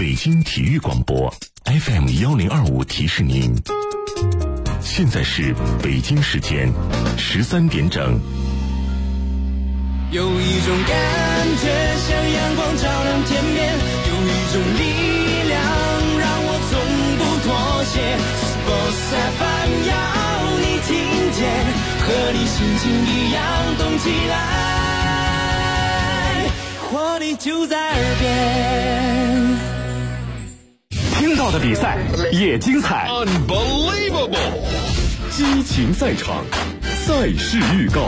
北京体育广播 FM1025提示您，现在是北京时间13点整。 有一种感觉像阳光照亮天边，有一种力量让我从不妥协。Sports FM 要你听见，和你心情一样动起来，活力就在耳边。 听到的比赛也精彩 Unbelievable 激情赛场，赛事预告。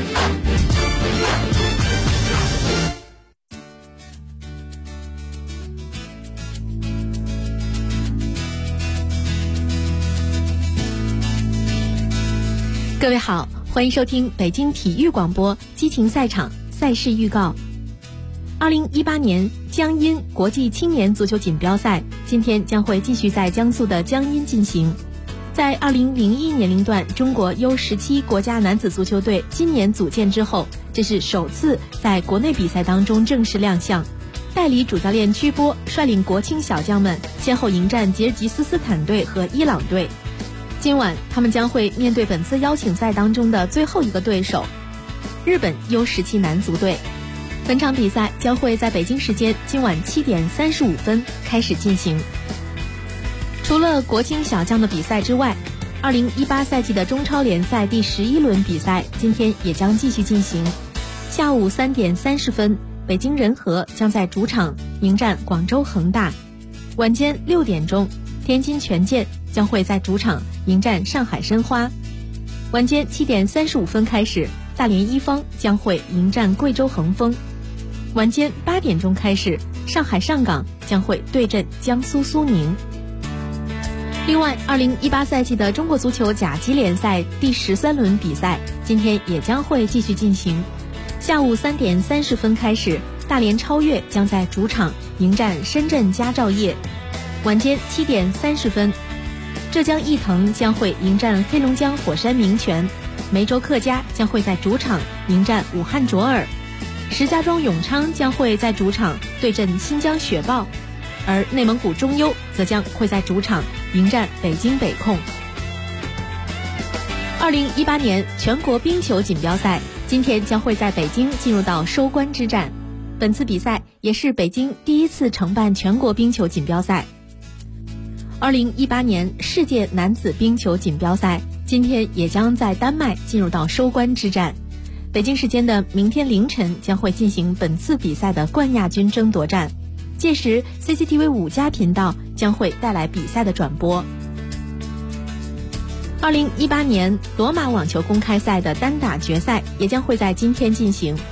各位好，欢迎收听北京体育广播激情赛场赛事预告。2018年江阴国际青年足球锦标赛今天将会继续在江苏的江阴进行。在2001年龄段中国 U17 国家男子足球队今年组建之后，这是首次在国内比赛当中正式亮相。代理主教练曲波率领国青小将们先后迎战吉尔吉斯斯坦队和伊朗队。今晚他们将会面对本次邀请赛当中的最后一个对手日本 U17 男足队。本场比赛将会在北京时间今晚7点35分开始进行。除了国青小将的比赛之外，2018赛季的中超联赛第11轮比赛今天也将继续进行。下午3点30分，北京人和将在主场迎战广州恒大。晚间6点钟，天津权健将会在主场迎战上海申花。晚间7点35分开始，大连一方将会迎战贵州恒丰。晚间8点钟开始，上海上港将会对阵江苏苏宁。另外，2018赛季的中国足球甲级联赛第13轮比赛今天也将会继续进行。下午3点30分开始，大连超越将在主场迎战深圳佳兆业。晚间7点30分，浙江毅腾将会迎战黑龙江火山名泉。梅州客家将会在主场迎战武汉卓尔。石家庄永昌将会在主场对阵新疆雪豹，而内蒙古中优则将会在主场迎战北京北控。2018年全国冰球锦标赛今天将会在北京进入到收官之战，本次比赛也是北京第一次承办全国冰球锦标赛。2018年世界男子冰球锦标赛今天也将在丹麦进入到收官之战。北京时间的明天凌晨将会进行本次比赛的冠亚军争夺战，届时 CCTV 5+频道将会带来比赛的转播。2018年罗马网球公开赛的单打决赛也将会在今天进行，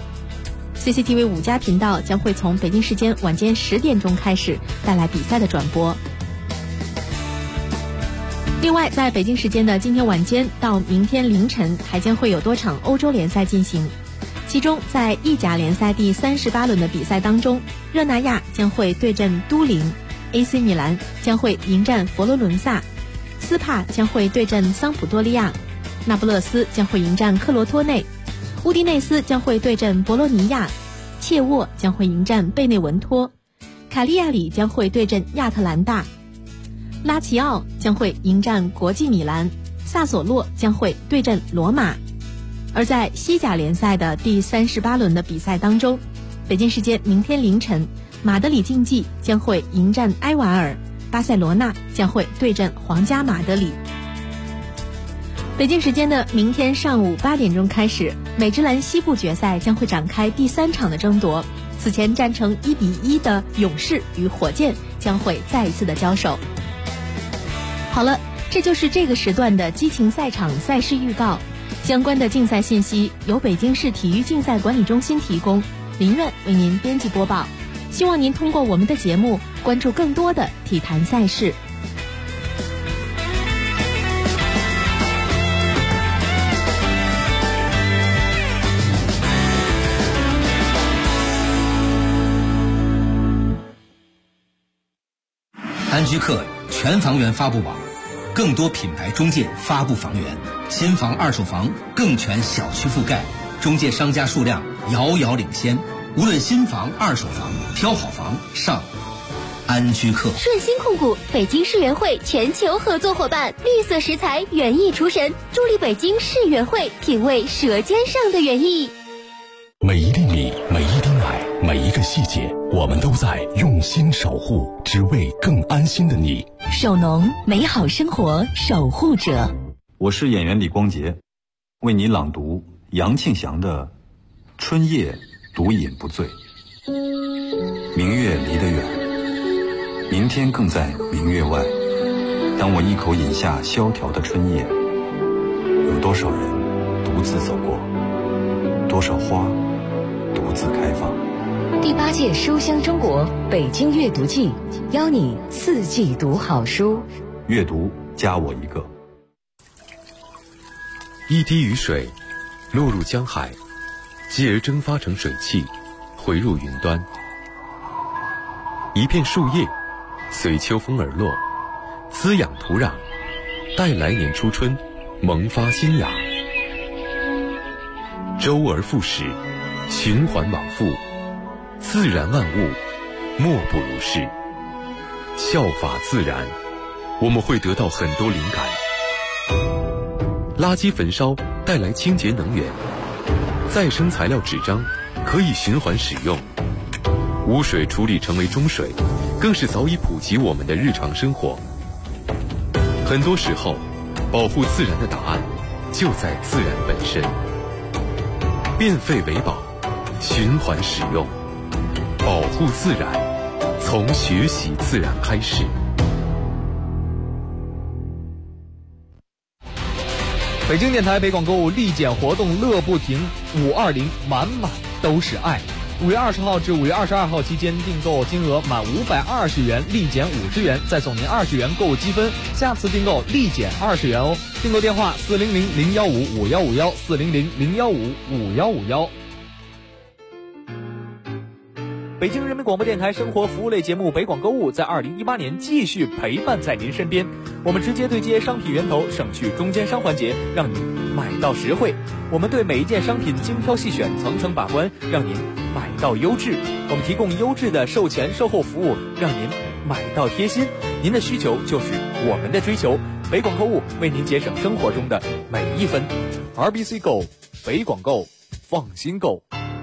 CCTV 5+频道将会从北京时间晚间10点钟开始带来比赛的转播。另外，在北京时间的今天晚间到明天凌晨还将会有多场欧洲联赛进行，其中在意甲联赛第38轮的比赛当中，热那亚将会对阵都灵， AC 米兰将会迎战佛罗伦萨，斯帕将会对阵桑普多利亚，那不勒斯将会迎战克罗托内，乌迪内斯将会对阵博洛尼亚，切沃将会迎战贝内文托，卡利亚里将会对阵亚特兰大，拉齐奥将会迎战国际米兰，萨索洛将会对阵罗马。而在西甲联赛的第38轮的比赛当中，北京时间明天凌晨，马德里竞技将会迎战埃瓦尔，巴塞罗那将会对阵皇家马德里。北京时间的明天上午8点钟开始，美职篮西部决赛将会展开第3场的争夺，此前战成1-1的勇士与火箭将会再一次的交手。好了，这就是这个时段的激情赛场赛事预告。相关的竞赛信息由北京市体育竞赛管理中心提供，林苑为您编辑播报。希望您通过我们的节目关注更多的体坛赛事。 安居客全房源发布网，更多品牌中介发布房源，新房二手房更全小区覆盖，中介商家数量遥遥领先。无论新房二手房，挑好房上安居客。 顺心控股，北京世园会全球合作伙伴，绿色食材，园艺厨神，助力北京世园会品味舌尖上的园艺。 每一厘米，每一滴奶，每一个细节，我们都在用心守护，只为更安心的你。 守农，美好生活守护者。 我是演员李光洁，为你朗读杨庆祥的《春夜独饮不醉》。明月离得远，明天更在明月外。当我一口饮下萧条的春夜，有多少人独自走过，多少花独自开放。 第8届书香中国北京阅读季，邀你4季读好书。 阅读加我一个。 一滴雨水落入江海，继而蒸发成水汽，回入云端。一片树叶随秋风而落，滋养土壤，待来年初春萌发新芽。周而复始，循环往复，自然万物莫不如是。效法自然，我们会得到很多灵感。垃圾焚烧带来清洁能源，再生材料纸张可以循环使用，污水处理成为中水，更是早已普及我们的日常生活。很多时候，保护自然的答案就在自然本身。变废为宝，循环使用，保护自然，从学习自然开始。 北京电台北广购物立减活动乐不停，520满满都是爱。5月20号至5月22号期间，订购金额满520元立减50元，再送您20元购物积分，下次订购立减20元哦。订购电话400-015-5151，400-015-5151。北京人民广播电台生活服务类节目北广购物在2018年继续陪伴在您身边，我们直接对接商品源头，省去中间商环节，让您买到实惠。我们对每一件商品精挑细选，层层把关，让您买到优质。我们提供优质的售前售后服务，让您买到贴心。您的需求就是我们的追求，北广购物为您节省生活中的每一分。RBC Go， 北广购，放心购。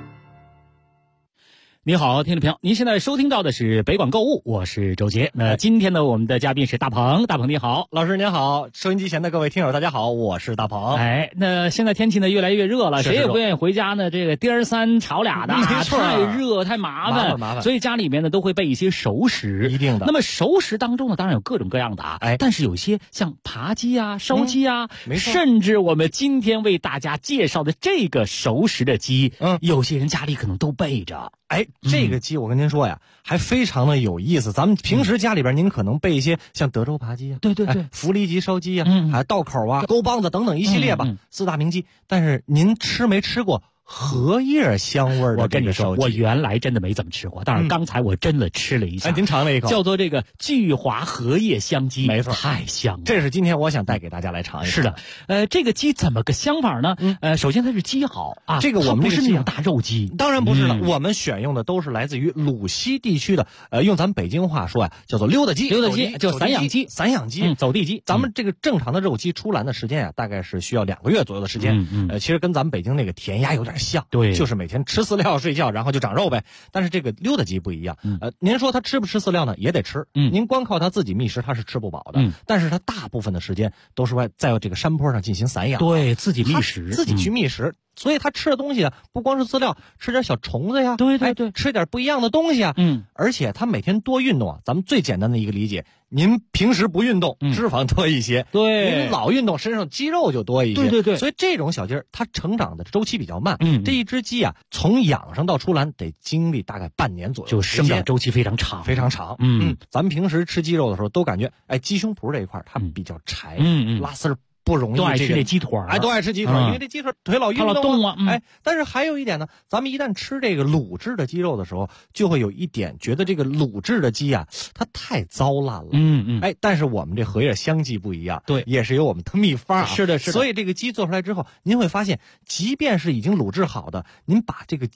你好，听众朋友，您现在收听到的是北广购物，我是周杰。那今天呢，我们的嘉宾是大鹏，大鹏你好。 老师您好，收音机前的各位听友大家好，我是大鹏。 哎，那现在天气呢越来越热了，谁也不愿意回家呢，这个颠三吵俩的， 没错， 太热太麻烦，所以家里面呢都会备一些熟食， 一定的。 那么熟食当中呢，当然有各种各样的啊，但是有一些像扒鸡啊、烧鸡啊，甚至我们今天为大家介绍的这个熟食的鸡，有些人家里可能都备着。 哎，这个鸡我跟您说呀，还非常的有意思。咱们平时家里边您可能备一些像德州扒鸡啊， 对， 福利鸡烧鸡啊，还有道口啊、沟帮子等等一系列吧，四大名鸡。但是您吃没吃过荷叶香味的这个烧鸡？ 我原来真的没怎么吃过，但是刚才我真的吃了一下。 您尝了一口， 叫做这个聚华荷叶香鸡， 没错， 太香了。 这是今天我想带给大家来尝一尝。 是的，这个鸡怎么个香法呢？首先它是鸡好啊， 这个我们不是那种大肉鸡， 当然不是了。我们选用的都是来自于鲁西地区的，用咱们北京话说呀，叫做溜达鸡， 就散养鸡，走地鸡。 咱们这个正常的肉鸡出栏的时间啊，大概是需要2个月左右的时间。其实跟咱们北京那个填鸭有点像， 对， 就是每天吃饲料睡觉，然后就长肉呗。但是这个溜达鸡不一样，您说它吃不吃饲料呢？也得吃。您光靠它自己觅食，它是吃不饱的。但是它大部分的时间都是在这个山坡上进行散养， 对，自己觅食， 自己去觅食。所以他吃的东西啊，不光是饲料，吃点小虫子呀， 对， 吃点不一样的东西啊，而且他每天多运动啊。咱们最简单的一个理解，您平时不运动，脂肪多一些； 对， 您老运动，身上肌肉就多一些。 对。 所以这种小鸡儿，它成长的周期比较慢。这一只鸡啊，从养上到出栏得经历大概半年左右， 就生长周期非常长， 非常长。咱们平时吃鸡肉的时候，都感觉鸡胸脯这一块它比较柴，拉丝儿。不容易， 都爱吃这鸡腿儿， 都爱吃鸡腿儿，因为这鸡腿腿老运动啊。 但是还有一点呢，咱们一旦吃这个卤制的鸡肉的时候，就会有一点觉得这个卤制的鸡啊，它太糟烂了。但是我们这荷叶香鸡不一样， 对， 也是有我们的秘方啊。 是的。 所以这个鸡做出来之后，您会发现，即便是已经卤制好的，您把这个鸡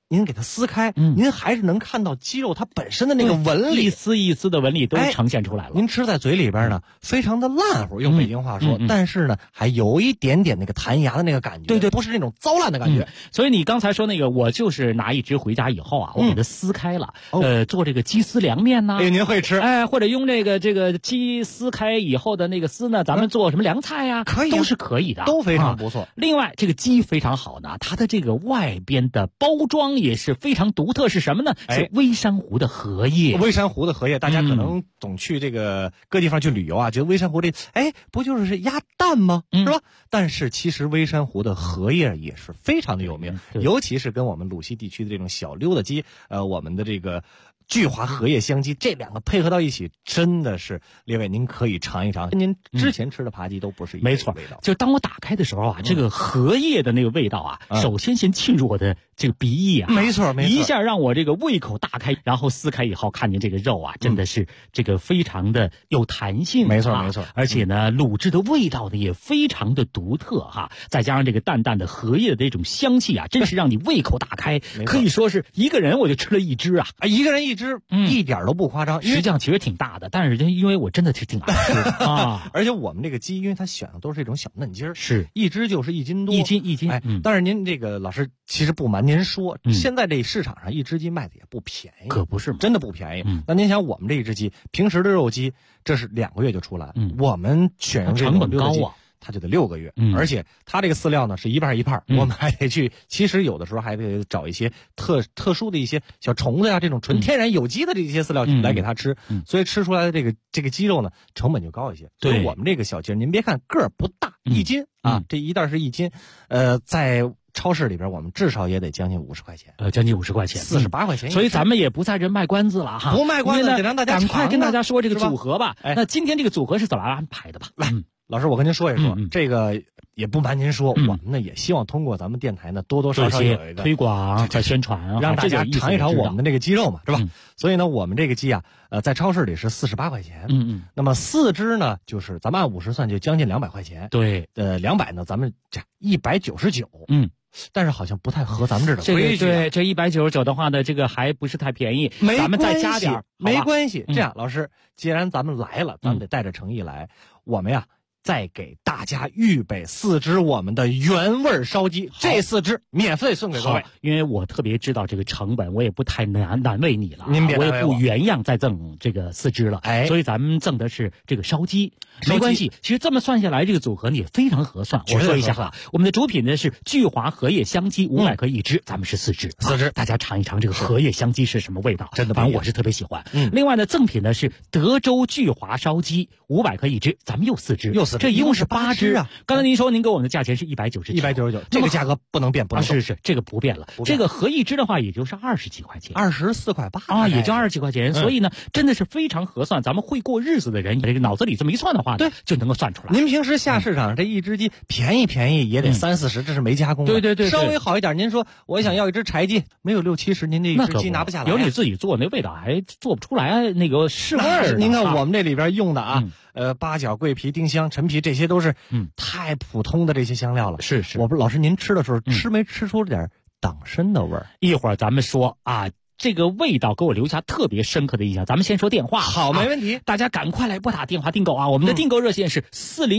您给它撕开，您还是能看到鸡肉它本身的那个纹理， 一丝一丝的纹理都呈现出来了。 您吃在嘴里边呢，非常的烂乎，用北京话说，但是呢，还有一点点那个弹牙的那个感觉，对，不是那种糟烂的感觉。 所以你刚才说那个，我就是拿一只回家以后啊，我给它撕开了，做这个鸡丝凉面呐。 您会吃？ 或者用这个鸡撕开以后的那个丝呢，咱们做什么凉菜呀？ 可以， 都是可以的， 都非常不错。 另外，这个鸡非常好呢，它的这个外边的包装也是非常独特，是什么呢？是微珊瑚的荷叶。 微珊瑚的荷叶，大家可能总去这个各地方去旅游啊，觉得微珊瑚这，不就是鸭蛋吗？是吧？但是其实微珊瑚的荷叶也是非常的有名，尤其是跟我们鲁西地区的这种小溜达鸡，我们的这个聚华荷叶香鸡，这两个配合到一起，真的是列位您可以尝一尝，跟您之前吃的扒鸡都不是一个味道。 没错，就当我打开的时候啊，这个荷叶的那个味道啊，首先进入我的这个鼻翼啊， 没错， 一下让我这个胃口大开，然后撕开以后看见这个肉啊，真的是这个非常的有弹性， 没错， 而且呢，卤制的味道呢也非常的独特哈，再加上这个淡淡的荷叶的这种香气啊，真是让你胃口大开，可以说是一个人我就吃了一只啊， 一个人一只，一点都不夸张， 实际上其实挺大的，但是因为我真的是挺爱吃啊， 而且我们这个鸡，因为它选的都是这种小嫩鸡儿， 是一只就是1斤多， 一斤， 但是您这个老师其实不瞒您说，现在这市场上一只鸡卖的也不便宜， 可不是吗？ 真的不便宜。那您想，我们这一只鸡，平时的肉鸡，这是2个月就出来，我们选用这种成本高啊。 它就得6个月，而且它这个饲料呢是一半一半，我们还得去，其实有的时候还得找一些特殊的一些小虫子呀，这种纯天然有机的这些饲料来给它吃，所以吃出来的这个鸡肉呢成本就高一些。 对， 我们这个小鸡，您别看个儿不大，1斤啊，这一袋是1斤，在超市里边我们至少也得将近50块钱， 将近50块钱 ，48块钱。 所以咱们也不在这卖关子了哈， 不卖关子，得让大家赶快跟大家说这个组合吧。那今天这个组合是怎么安排的吧？ 来。老师，我跟您说一说，这个也不瞒您说，我们呢也希望通过咱们电台呢多多少少有一个推广和宣传， 让大家尝一尝我们的这个鸡肉嘛，是吧？所以呢，我们这个鸡啊，在超市里是48块钱，那么4只呢，就是咱们按50算，就将近200块钱。 对 ，200呢，咱们这199，但是好像不太合咱们这儿的规矩。对，这199的话呢，这个还不是太便宜，咱们再加点， 没关系。这样，老师，既然咱们来了，咱们得带着诚意来，我们呀。再给大家预备4只我们的原味烧鸡，这4只免费送给各位。 因为我特别知道这个成本，我也不太难为你了， 您别我也不原样再赠这个4只了，所以咱们赠的是这个烧鸡，没关系。其实这么算下来，这个组合也非常合算。我说一下哈，我们的主品呢是聚华荷叶香鸡500克1只，咱们是4只，4只，大家尝一尝这个荷叶香鸡是什么味道， 真的， 反正我是特别喜欢。另外呢，赠品呢是德州聚华烧鸡500克1只，咱们又4只，这一共是8只啊！刚才您说您给我们的价钱是199， 这个价格不能变，不能动。 是这个不变了。这个合1只的话，也就是20几块钱 ，24块8 啊，也就20几块钱。所以呢，真的是非常合算。咱们会过日子的人，这个脑子里这么一算的话，对，就能够算出来。 您平时下市场这一只鸡便宜也得30-40，这是没加工的。 对， 稍微好一点，您说我想要一只柴鸡，没有60-70，您这一只鸡拿不下来。 有你自己做那味道还做不出来那个是味儿。 您看我们这里边用的啊。八角、桂皮、丁香、陈皮，这些都是太普通的这些香料了。 是， 我不是老师，您吃的时候吃没吃出点党参的味儿？ 一会儿咱们说啊。这个味道给我留下特别深刻的印象。咱们先说电话， 好，没问题。 大家赶快来拨打电话订购啊！我们的订购热线是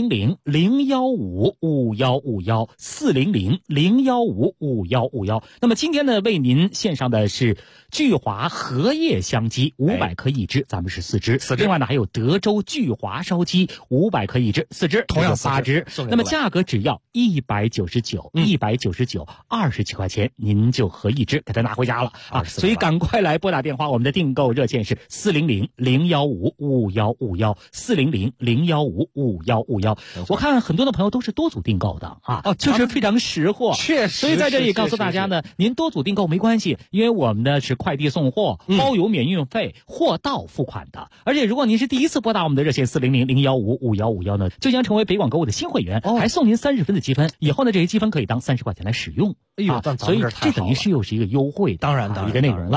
400-015-5151，400-015-5151。那么今天呢，为您献上的是聚华荷叶香鸡500克1只，咱们是4只。另外呢，还有德州聚华烧鸡500克1只，4只， 同样 8只。那么价格只要199，120几块钱，您就合1只给它拿回家了啊！所以赶快来拨打电话，我们的订购热线是400-015-5151，400-015-5151。我看很多的朋友都是多组订购的啊，就是非常识货， 确实。 所以在这里告诉大家呢，您多组订购没关系，因为我们呢是快递送货，包邮免运费，货到付款的。而且如果您是第一次拨打我们的热线400-015-5151呢，就将成为北广购物的新会员，还送您30分的积分，以后呢这些积分可以当30块钱来使用。 哎呦， 所以这等于是又是一个优惠， 当然一个内容了。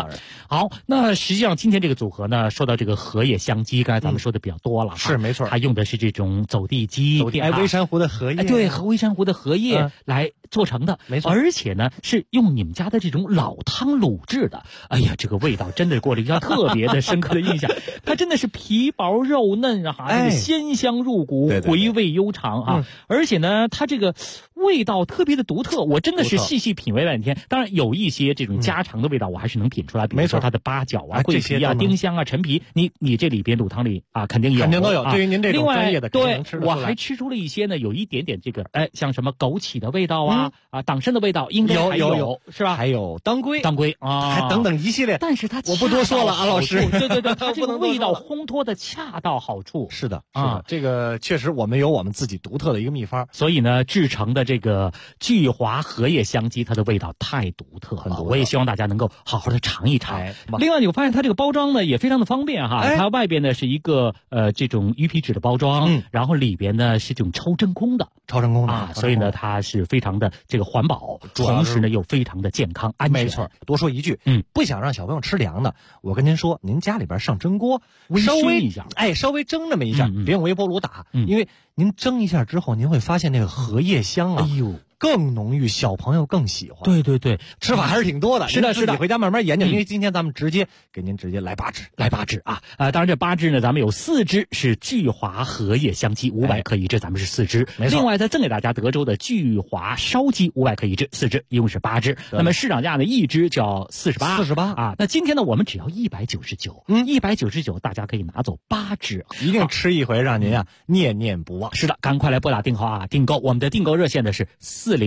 当然。 好，那实际上今天这个组合呢，说到这个荷叶香鸡，刚才咱们说的比较多了， 是没错， 它用的是这种走地鸡， 微山湖的荷叶， 对，微山湖的荷叶来做成的， 没错， 而且呢是用你们家的这种老汤卤制的，哎呀，这个味道真的给我留下特别的深刻的印象，它真的是皮薄肉嫩啊，这个鲜香入骨，回味悠长啊，而且呢，它这个味道特别的独特，我真的是细细品味半天。当然有一些这种家常的味道，我还是能品出来，比如说它的八角啊、桂皮啊、丁香啊、陈皮，你这里边卤汤里啊肯定有， 都有。对于您这种专业的， 对，我还吃出了一些呢，有一点点这个像什么枸杞的味道啊，党参的味道，应该还有是吧？ 还有当归啊， 还等等一系列。 但是它我不多说了啊，老师。 对，它这个味道烘托的恰到好处。 是的，这个确实我们有我们自己独特的一个秘方， 所以呢，制成的这个聚华荷叶香鸡，它的味道太独特了。我也希望大家能够好好的尝一尝。另外，我发现它这个包装呢也非常的方便哈，它外边呢是一个这种鱼皮纸的包装，然后里边呢是这种超真空的，所以呢它是非常的这个环保，同时呢又非常的健康安全。 没错，多说一句，不想让小朋友吃凉的，我跟您说，您家里边上蒸锅，稍微蒸那么一下，别用微波炉打，因为您蒸一下之后，您会发现那个荷叶香啊，更浓郁，小朋友更喜欢。 对， 吃法还是挺多的。 是的， 自己回家慢慢研究。因为今天咱们直接来8支啊！当然这8支呢，咱们有4支是聚华荷叶香鸡500克一支，咱们是4支。 没错。 另外再赠给大家德州的聚华烧鸡500克一支，4支，一共是8支。那么市场价呢，一支就要48啊。那今天呢，我们只要199，199大家可以拿走8支， 一定吃一回，让您念念不忘。 是的，赶快来拨打订号啊，订购。我们的订购热线呢是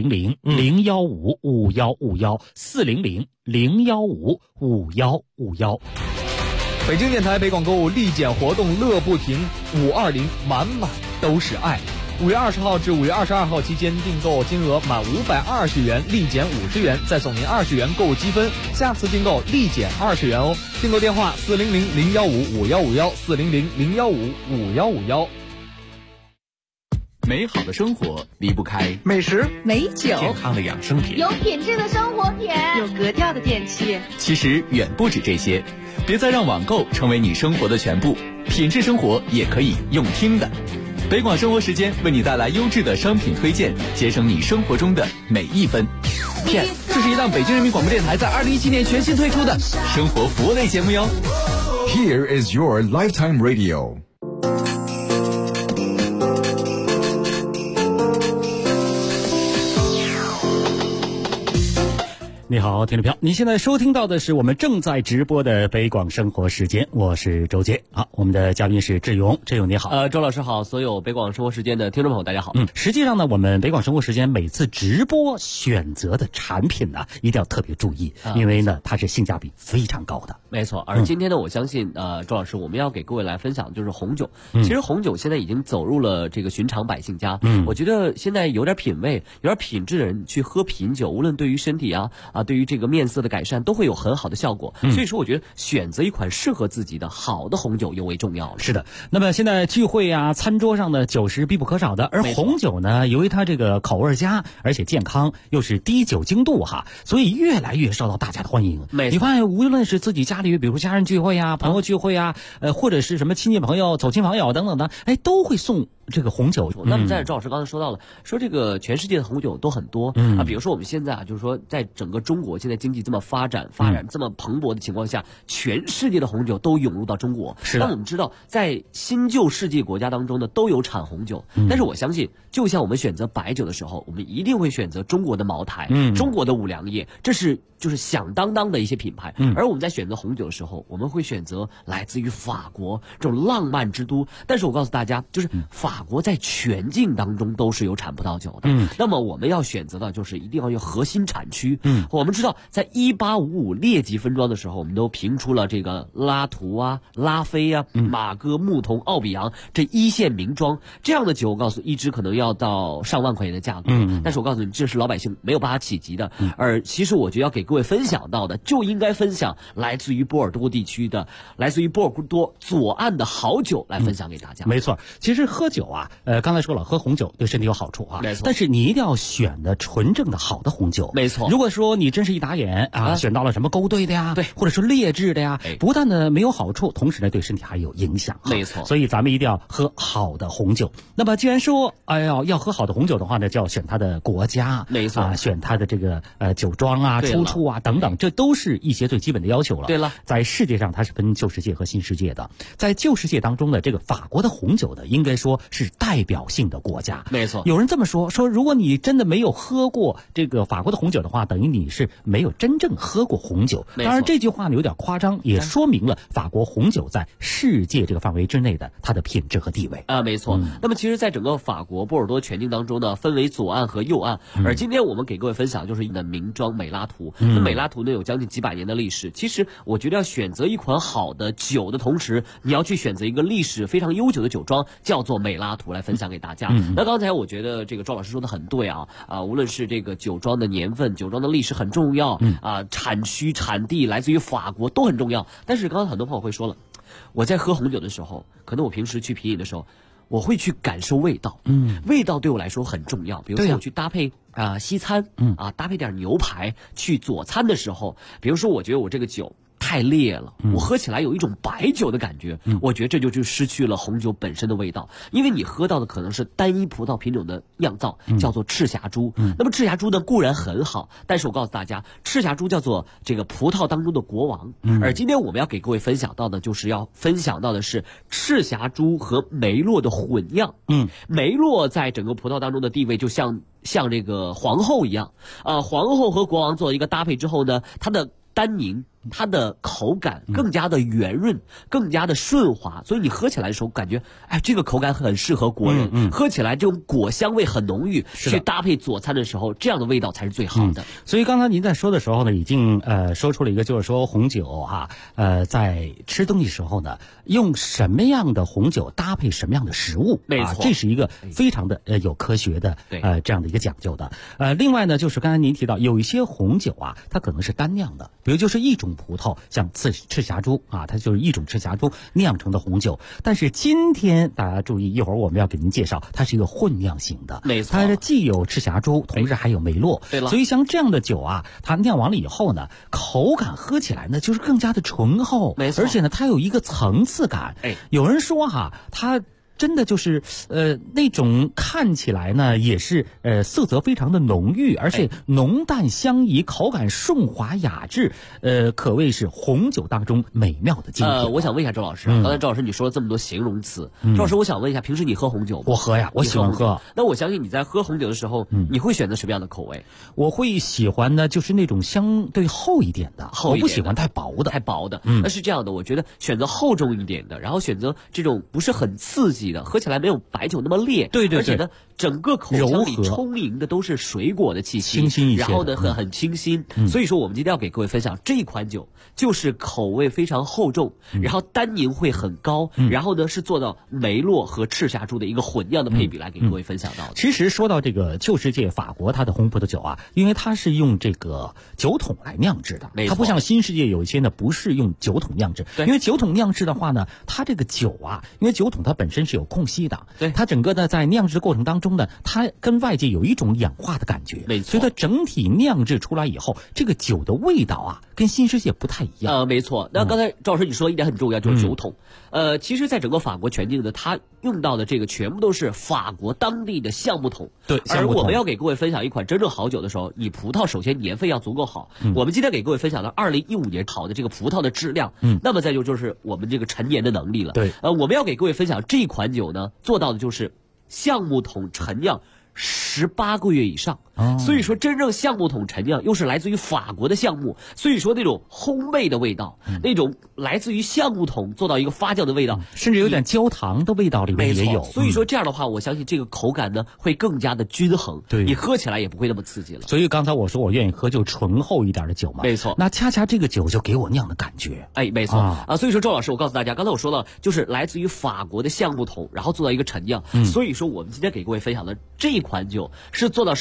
400-015-5151，400-015-5151。 北京电台北广购物立减活动乐不停，520满满都是爱。5月20号至5月22号期间，订购金额满520元立减50元，再送您20元购物积分，下次订购立减20元哦。订购电话400-015-5151，400-015-5151。 美好的生活离不开美食、 美酒、 健康的养生品， 有品质的生活品，有格调的电器。 其实远不止这些，别再让网购成为你生活的全部，品质生活也可以用听的。北广生活时间为你带来优质的商品推荐，节省你生活中的每一分。 Yes， 这是一档北京人民广播电台在2017年全新推出的生活服务类节目哟。 Here is your lifetime radio。 你好，听众朋友，你现在收听到的是我们正在直播的北广生活时间，我是周杰。好，我们的嘉宾是志勇，志勇你好。 周老师好，所有北广生活时间的听众朋友大家好。 实际上呢，我们北广生活时间每次直播选择的产品呢，一定要特别注意，因为呢它是性价比非常高的。 没错，而今天呢，我相信周老师我们要给各位来分享就是红酒。其实红酒现在已经走入了这个寻常百姓家。我觉得现在有点品味、有点品质的人去喝品酒，无论对于身体对于这个面色的改善都会有很好的效果。所以说我觉得选择一款适合自己的好的红酒尤为重要了。 是的，那么现在聚会餐桌上的酒是必不可少的，而红酒呢，由于它这个口味佳，而且健康，又是低酒精度所以越来越受到大家的欢迎。你发现无论是自己家里，比如家人聚会朋友聚会或者是什么亲戚朋友、走亲访友等等的，都会送这个红酒。 那么在赵老师刚才说到了，说这个全世界的红酒都很多比如说我们现在就是说在整个中国现在经济这么发展这么蓬勃的情况下，全世界的红酒都涌入到中国。 是的。 那我们知道在新旧世界国家当中呢都有产红酒，但是我相信就像我们选择白酒的时候，我们一定会选择中国的茅台、中国的五粮液，这是就是响当当的一些品牌。而我们在选择红酒的时候，我们会选择来自于法国这种浪漫之都。但是我告诉大家，就是法国在全境当中都是有产葡萄酒的。那么我们要选择的就是一定要有核心产区。我们知道在1855列级分庄的时候，我们都评出了这个拉图拉菲马哥、牧童、奥比昂这一线名庄，这样的酒我告诉一支可能要到上万块钱的价格。但是我告诉你，这是老百姓没有办法企及的。而其实我觉得要给各位分享到的，就应该分享来自于波尔多地区的、来自于波尔多左岸的好酒来分享给大家。 没错，其实喝酒啊，刚才说了，喝红酒对身体有好处啊， 没错。 但是你一定要选的纯正的好的红酒， 没错。 如果说你真是一打眼啊，选到了什么勾兑的呀， 对， 或者是劣质的呀，不但呢没有好处，同时呢对身体还有影响。 没错。 所以咱们一定要喝好的红酒。那么既然说要喝好的红酒的话呢，就要选它的国家， 没错选它的这个酒庄啊、出处啊等等，这都是一些最基本的要求了。 对了， 在世界上它是分旧世界和新世界的，在旧世界当中呢，这个法国的红酒呢，应该说是代表性的国家。 没错。 有人这么说，如果你真的没有喝过这个法国的红酒的话，等于你是没有真正喝过红酒。当然这句话呢有点夸张，也说明了法国红酒在世界这个范围之内的它的品质和地位啊。没错。那么其实在整个法国波尔多全境当中呢，分为左岸和右岸，而今天我们给各位分享就是的名庄美拉图。那美拉图呢有将近几百年的历史。其实我觉得要选择一款好的酒的同时，你要去选择一个历史非常悠久的酒庄，叫做美拉图，来分享给大家。那刚才我觉得这个赵老师说的很对啊，无论是这个酒庄的年份、酒庄的历史很重要啊，产区、产地来自于法国都很重要。但是刚才很多朋友会说了，我在喝红酒的时候，可能我平时去品饮的时候，我会去感受味道，味道对我来说很重要。比如说我去搭配西餐，搭配点牛排去佐餐的时候，比如说我觉得我这个酒太烈了，我喝起来有一种白酒的感觉，我觉得这就失去了红酒本身的味道，因为你喝到的可能是单一葡萄品种的酿造，叫做赤霞珠。那么赤霞珠呢固然很好，但是我告诉大家，赤霞珠叫做这个葡萄当中的国王。而今天我们要给各位分享到的，就是要分享到的是赤霞珠和梅洛的混酿。梅洛在整个葡萄当中的地位就像这个皇后一样皇后和国王做一个搭配之后呢，它的单宁，它的口感更加的圆润，更加的顺滑，所以你喝起来的时候感觉，这个口感很适合国人，喝起来这种果香味很浓郁，去搭配佐餐的时候，这样的味道才是最好的。 所以刚才您在说的时候呢，已经说出了一个，就是说红酒在吃东西时候呢，用什么样的红酒搭配什么样的食物， 没错， 这是一个非常的有科学的这样的一个讲究的。另外呢，就是刚才您提到有一些红酒它可能是单酿的，比如就是一种葡萄，像赤霞珠它就是一种赤霞珠酿成的红酒。但是今天大家注意，一会儿我们要给您介绍，它是一个混酿型的， 没错， 它既有赤霞珠，同时还有梅洛。 对了， 所以像这样的酒它酿完了以后呢，口感喝起来呢就是更加的醇厚， 没错， 而且呢它有一个层次感。有人说它真的就是那种看起来呢也是色泽非常的浓郁，而且浓淡相宜，口感顺滑雅致，可谓是红酒当中美妙的精品。 我想问一下周老师，刚才周老师你说了这么多形容词，周老师我想问一下，平时你喝红酒吗？ 我喝呀，我喜欢喝。 那我相信你在喝红酒的时候，你会选择什么样的口味？ 我会喜欢呢就是那种相对厚一点的，我不喜欢太薄的。 那是这样的，我觉得选择厚重一点的，然后选择这种不是很刺激的，喝起来没有白酒那么烈， 对， 而且呢整个口腔里充盈的都是水果的气息， 清新一些， 然后呢很清新。所以说我们今天要给各位分享这一款酒，就是口味非常厚重，然后单宁会很高，然后呢是做到梅洛和赤霞珠的一个混酿的配比来给各位分享到的。 其实说到这个旧世界法国它的红葡萄酒因为它是用这个酒桶来酿制的，它不像新世界有一些呢不是用酒桶酿制，因为酒桶酿制的话呢，它这个酒因为酒桶它本身是有空隙的，它整个呢在酿制过程当中呢，它跟外界有一种氧化的感觉， 没错， 所以它整体酿制出来以后，这个酒的味道跟新世界不太一样。 没错。那刚才赵老师你说一点很重要，就是酒桶。其实在整个法国全境呢，它用到的这个全部都是法国当地的橡木桶。 对， 而我们要给各位分享一款真正好酒的时候，你葡萄首先年份要足够好。我们今天给各位分享的2015年好的这个葡萄的质量，那么再就是我们这个陈年的能力了。 对， 我们要给各位分享这款酒呢，做到的就是橡木桶陈酿18个月以上。所以说真正橡木桶陈酿又是来自于法国的橡木，所以说那种烘焙的味道，那种来自于橡木桶做到一个发酵的味道， 甚至有点焦糖的味道里面也有。 所以说这样的话，我相信这个口感呢会更加的均衡， 对， 你喝起来也不会那么刺激了。 所以刚才我说我愿意喝就醇厚一点的酒嘛， 没错。 那恰恰这个酒就给我酿的感觉， 没错所以说周老师，我告诉大家，刚才我说了，就是来自于法国的橡木桶，然后做到一个陈酿。所以说我们今天给各位分享的这一款酒是做到18个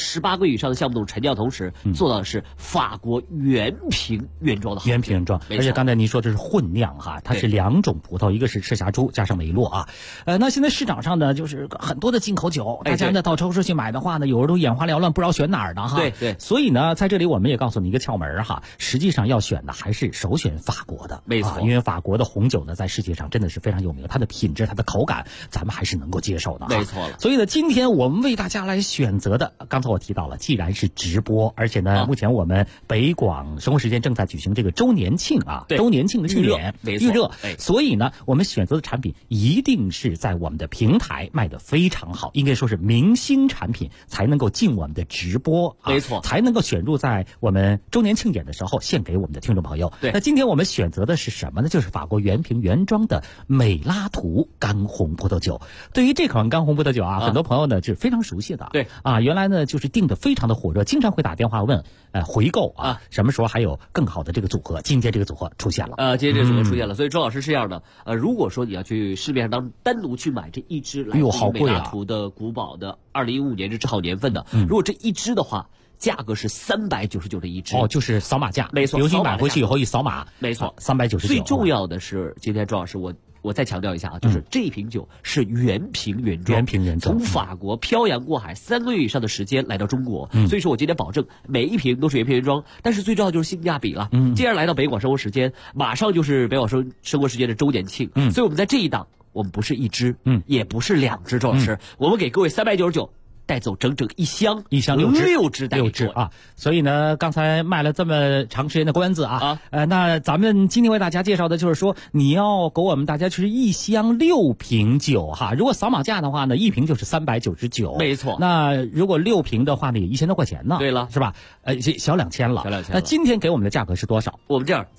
倍以上的橡木桶沉降，同时做到的是法国原瓶原装的原瓶原装。而且刚才您说这是混酿哈，它是2种葡萄，一个是赤霞珠加上梅洛啊。那现在市场上呢，就是很多的进口酒，大家呢到超市去买的话呢，有人都眼花缭乱，不知道选哪儿呢哈。 对。 所以呢，在这里我们也告诉你一个窍门哈，实际上要选的还是首选法国的， 没错， 因为法国的红酒呢，在世界上真的是非常有名，它的品质、它的口感，咱们还是能够接受的。 没错了。 所以呢，今天我们为大家来选择的，刚才我提到了，既然是直播，而且呢，目前我们北广生活时间正在举行这个周年庆啊，周年庆的庆典预热，所以呢，我们选择的产品一定是在我们的平台卖得非常好，应该说是明星产品才能够进我们的直播， 没错， 才能够选入在我们周年庆典的时候献给我们的听众朋友。 对， 那今天我们选择的是什么呢？就是法国原瓶原装的美拉图干红葡萄酒。对于这款干红葡萄酒啊，很多朋友呢是非常熟悉的。 对啊，原来呢就是订的非常的火热，经常会打电话问回购啊，什么时候还有更好的这个组合？今天这个组合出现了。 今天这个组合出现了，所以周老师是这样的，如果说你要去市面上单独去买这一支来自于美拉图的古堡的2015年这好年份的，如果这一支的话，价格是399的一支。 就是扫码价， 没错。 比如你买回去以后一扫码， 没错 ，399。 最重要的是，今天周老师我再强调一下啊，就是这瓶酒是原瓶原装，从法国漂洋过海3个月以上的时间来到中国，所以说我今天保证每一瓶都是原瓶原装，但是最重要就是性价比了。既然来到北广生活时间，马上就是北广生活时间的周年庆，所以我们在这一档，我们不是一支，也不是2支，周老师，我们给各位399。带走整整一箱6支带 6支啊！所以呢，刚才卖了这么长时间的关子啊，那咱们今天为大家介绍的就是说，你要给我们大家就是一箱6瓶酒哈。如果扫码价的话呢，一瓶就是399， 没错。 那如果6瓶的话呢，也1000多块钱呢。 对了， 是吧？小2000了，小2000。那今天给我们的价格是多少？ 我们这样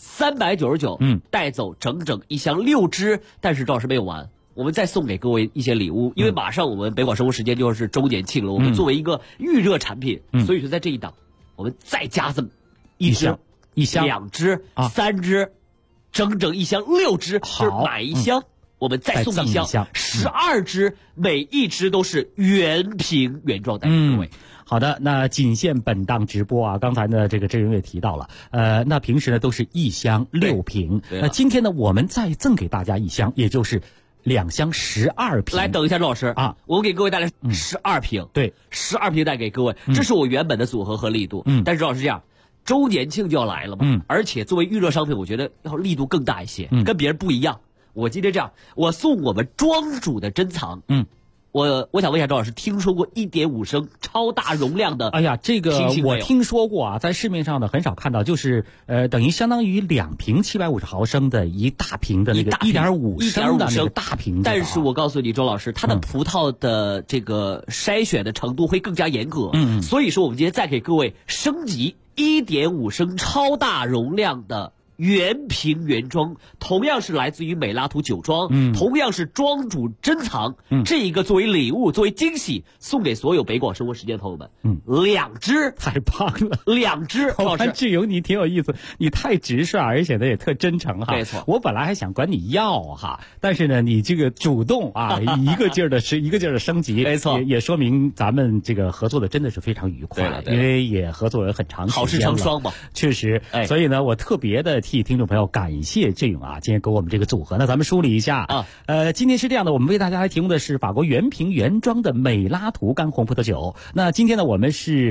399，带走整整一箱6支，但是赵老师没有完。我们再送给各位一些礼物，因为马上我们北广生活时间就是周年庆了，我们作为一个预热产品，所以说在这一档，我们再加这么一箱、2支、3支，整整一箱6支，是买一箱，我们再送一箱12支，每一支都是原瓶原装带给各位。 好的，那仅限本档直播啊。刚才呢，这个郑荣也提到了，那平时呢都是一箱6瓶，那今天呢我们再赠给大家一箱，也就是2箱12瓶。 来，等一下，周老师啊，我给各位带来12瓶， 对 ，12瓶带给各位，这是我原本的组合和力度。但是周老师这样，周年庆就要来了嘛，而且作为预热商品，我觉得要力度更大一些，跟别人不一样。我今天这样，我送我们庄主的珍藏，我想问一下周老师，听说过1.5升超大容量的？ 哎呀，这个我听说过啊，在市面上呢很少看到，就是等于相当于2瓶750毫升的一大瓶的那个1.5升的那个大瓶的。 但是我告诉你，周老师，它的葡萄的这个筛选的程度会更加严格，所以说我们今天再给各位升级1.5升超大容量的原瓶原装，同样是来自于美拉图酒庄，同样是庄主珍藏，这一个作为礼物，作为惊喜，送给所有北广生活时间的朋友们，2支， 太棒了 ，2支。 我看志勇你挺有意思，你太直率，而且呢也特真诚哈。 没错， 我本来还想管你要哈，但是呢你这个主动啊，一个劲儿的升级， 没错， 也说明咱们这个合作的真的是非常愉快，因为也合作了很长时间了， 好事成双嘛， 确实。所以呢，我特别的替听众朋友感谢志勇啊，今天给我们这个组合呢，咱们梳理一下啊。今天是这样的，我们为大家来提供的是法国原瓶原装的美拉图干红葡萄酒。那今天呢，我们是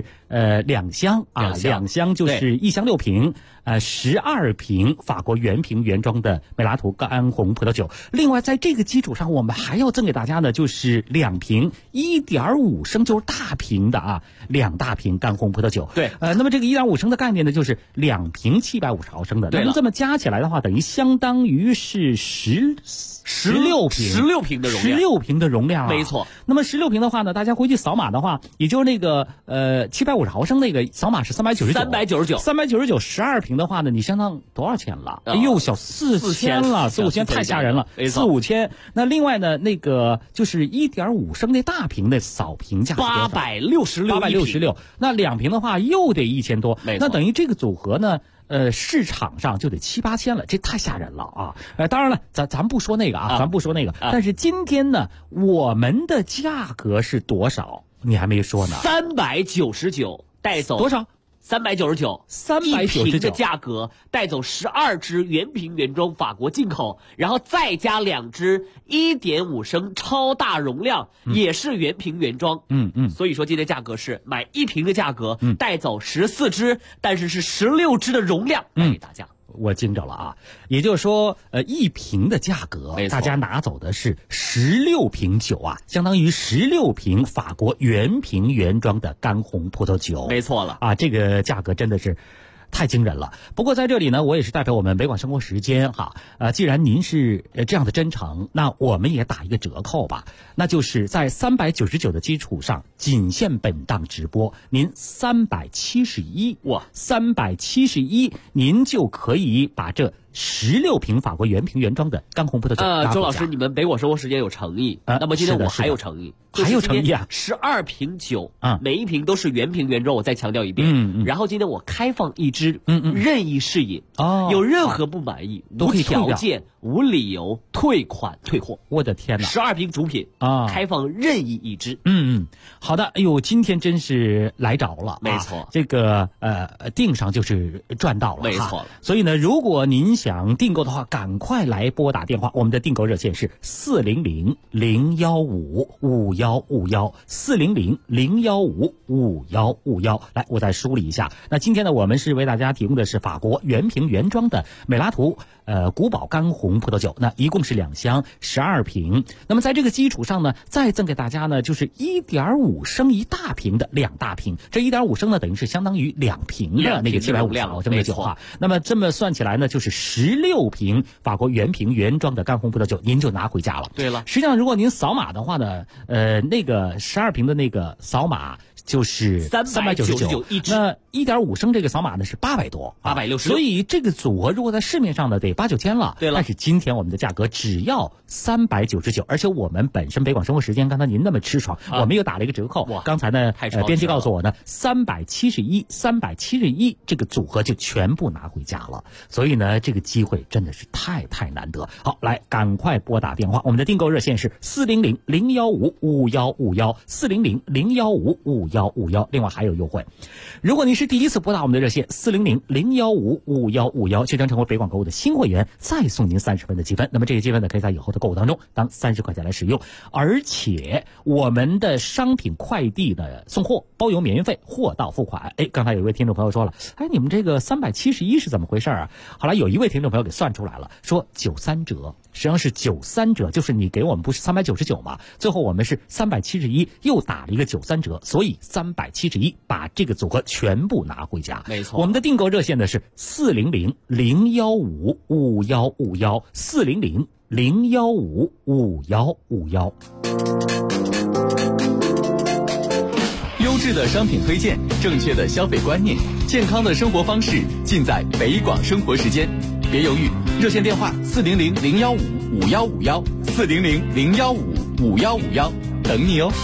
2箱啊，2箱就是1箱6瓶，12瓶法国原瓶原装的美拉图干红葡萄酒。另外，在这个基础上，我们还要赠给大家呢，就是2瓶1.5升，就是大瓶的啊，2大瓶干红葡萄酒。 对， 那么这个1.5升的概念呢，就是2瓶750毫升的。那么这么加起来的话，等于相当于是16 瓶的容量啊， 没错。 那么16瓶的话呢，大家回去扫码的话，也就是那个750毫升那个扫码是399 12瓶的话呢，你相当多少钱了？哎呦，小4000了，4、5千太吓人了，4、5千。那另外呢，那个就是1.5升那大瓶的扫瓶价866，那2瓶的话又得1000多，那等于这个组合呢，市场上就得7、8千了，这太吓人了啊！当然了，咱不说那个啊，咱不说那个。但是今天呢，我们的价格是多少？你还没说呢。 399 带走多少 ？399，一瓶的价格带走12支原瓶原装法国进口，然后再加2支1.5升超大容量，也是原瓶原装。所以说今天价格是买1瓶的价格，带走14支，但是是16支的容量带给大家。 我惊着了啊！也就是说，一瓶的价格，大家拿走的是16瓶酒啊，相当于16瓶法国原瓶原装的干红葡萄酒。 没错了啊，这个价格真的是太惊人了。不过在这里呢，我也是代表我们北广生活时间哈，既然您是这样的真诚，那我们也打一个折扣吧，那就是在399的基础上，仅限本档直播，您371，哇，371，您就可以把这16瓶法国原瓶原装的干红葡萄酒。 周老师，你们北广生活时间有诚意，那么今天我还有诚意， 还有诚意啊 ！12瓶酒，每一瓶都是原瓶原装，我再强调一遍。然后今天我开放1支，任意试饮，有任何不满意，无条件、无理由退款退货。 我的天哪 ！12瓶主品开放任意1支。 好的，哎呦，今天真是来着了， 没错， 这个订上就是赚到了， 没错。 所以呢，如果您想订购的话，赶快来拨打电话，我们的订购热线是400-015-5151，400-015-5151。来，我再梳理一下。那今天呢，我们是为大家提供的是法国原瓶原装的美拉图古堡干红葡萄酒，那一共是2箱12瓶。那么在这个基础上呢，再赠给大家呢，就是 1.5 升一大瓶的2大瓶。这 1.5 升呢，等于是相当于2瓶的那个750毫升的酒啊。那么这么算起来呢，就是16瓶法国原瓶原装的干红葡萄酒，您就拿回家了。 对了， 实际上如果您扫码的话呢，那个12瓶的那个扫码就是399 一支， 那 1.5 升这个扫码呢是800多 ，860。 所以这个组合如果在市面上呢得8、9千了。 对了， 但是今天我们的价格只要399，而且我们本身北广生活时间，刚才您那么吃爽，我们又打了一个折扣。刚才呢，编辑告诉我呢，371这个组合就全部拿回家了。所以呢，这个机会真的是太难得。好，来赶快拨打电话，我们的订购热线是400-015-5151，400-015-5151。另外还有优惠，如果您是第一次拨打我们的热线400-015-5151，即将成为北广购物的新会员，再送您30分的积分。那么这些积分呢，可以在以后的购物当中当30块钱来使用。而且我们的商品快递的送货包邮免运费，货到付款。刚才有一位听众朋友说了，你们这个371是怎么回事啊？好了，有一位听众朋友给算出来了，说93折，实际上是93折，就是你给我们不是399嘛，最后我们是371，又打了一个93折，所以371把这个组合全部拿回家。 没错， 我们的订购热线呢是400-015-5151，400-015-5151。 优质的商品推荐，正确的消费观念，健康的生活方式，尽在北广生活时间。别犹豫，热线电话400-015-5151，400-015-5151，等你哦。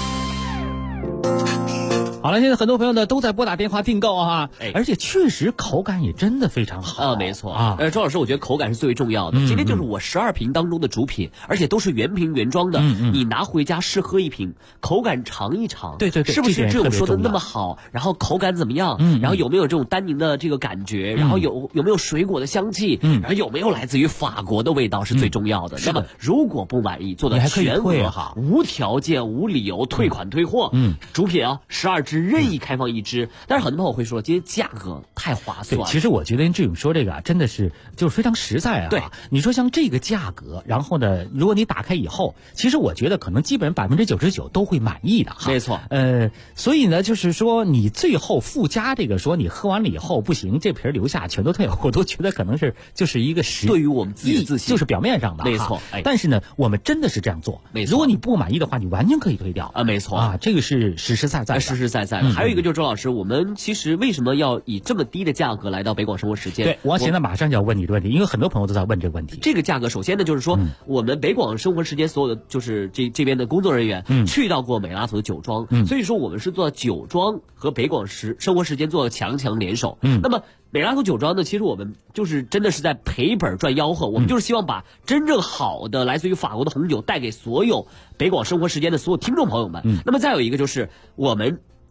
好了，现在很多朋友呢都在拨打电话订购哈，而且确实口感也真的非常好没错周老师，我觉得口感是最为重要的。今天就是我12瓶当中的主品，而且都是原瓶原装的，你拿回家试喝一瓶，口感尝一尝， 对， 是不是这种说的那么好？然后口感怎么样？然后有没有这种单宁的这个感觉？然后有没有水果的香气？然后有没有来自于法国的味道是最重要的。那么如果不满意，做的全额无条件、无理由退款退货。主品12支。任意开放1支，但是很多朋友会说，今天价格太划算了。 其实我觉得志勇说这个真的是就是非常实在啊。 对， 你说像这个价格，然后呢，如果你打开以后，其实我觉得可能基本99%都会满意的哈。 没错。 所以呢，就是说你最后附加这个说你喝完了以后不行，这瓶留下全都退，我都觉得可能是就是一个对于我们自己的自信， 就是表面上的。 没错。 但是呢，我们真的是这样做。 没错。 如果你不满意的话，你完全可以退掉没错这个是实实在在的。 实实在在的。还有一个就是周老师，我们其实为什么要以这么低的价格来到北广生活时间？ 对，我现在马上就要问你这个问题，因为很多朋友都在问这个问题。 这个价格，首先呢，就是说我们北广生活时间所有的就是这边的工作人员去到过美拉图的酒庄，所以说我们是做酒庄和北广生活时间做强联手。那么美拉图酒庄呢，其实我们就是真的是在赔本赚吆喝，我们就是希望把真正好的来自于法国的红酒带给所有北广生活时间的所有听众朋友们。那么再有一个就是我们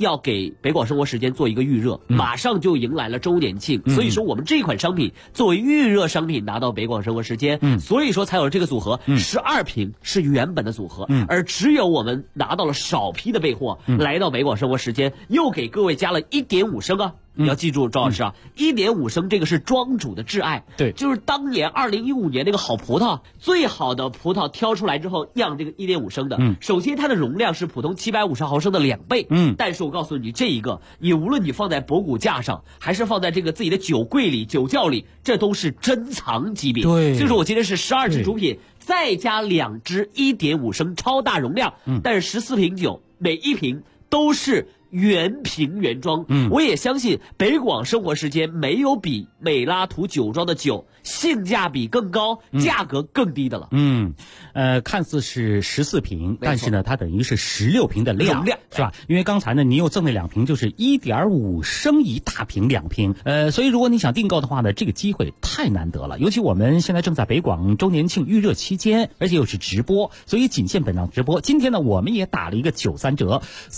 要给北广生活时间做一个预热，马上就迎来了周年庆，所以说我们这款商品作为预热商品拿到北广生活时间，所以说才有了这个组合，12瓶是原本的组合，而只有我们拿到了少批的备货，来到北广生活时间又给各位加了1.5升啊。你要记住，周老师啊，1.5升这个是庄主的挚爱， 对， 就是当年2015年那个好葡萄，最好的葡萄挑出来之后酿这个1.5升的，首先它的容量是普通750毫升的2倍，但是我告诉你，这一个你无论你放在博古架上，还是放在这个自己的酒柜里、酒窖里，这都是珍藏级别。 对， 所以说我今天是12支主品，再加2支1.5升超大容量，但是14瓶酒，每一瓶都是原瓶原装，我也相信北广生活时间没有比美拉图酒庄的酒性价比更高、价格更低的了。 看似是14瓶，但是呢，它等于是16瓶的量，是吧？因为刚才呢，你又赠那2瓶，就是1.5升一大瓶2瓶。所以如果你想订购的话呢，这个机会太难得了。尤其我们现在正在北广周年庆预热期间，而且又是直播，所以仅限本档直播。今天呢，我们也打了一个93折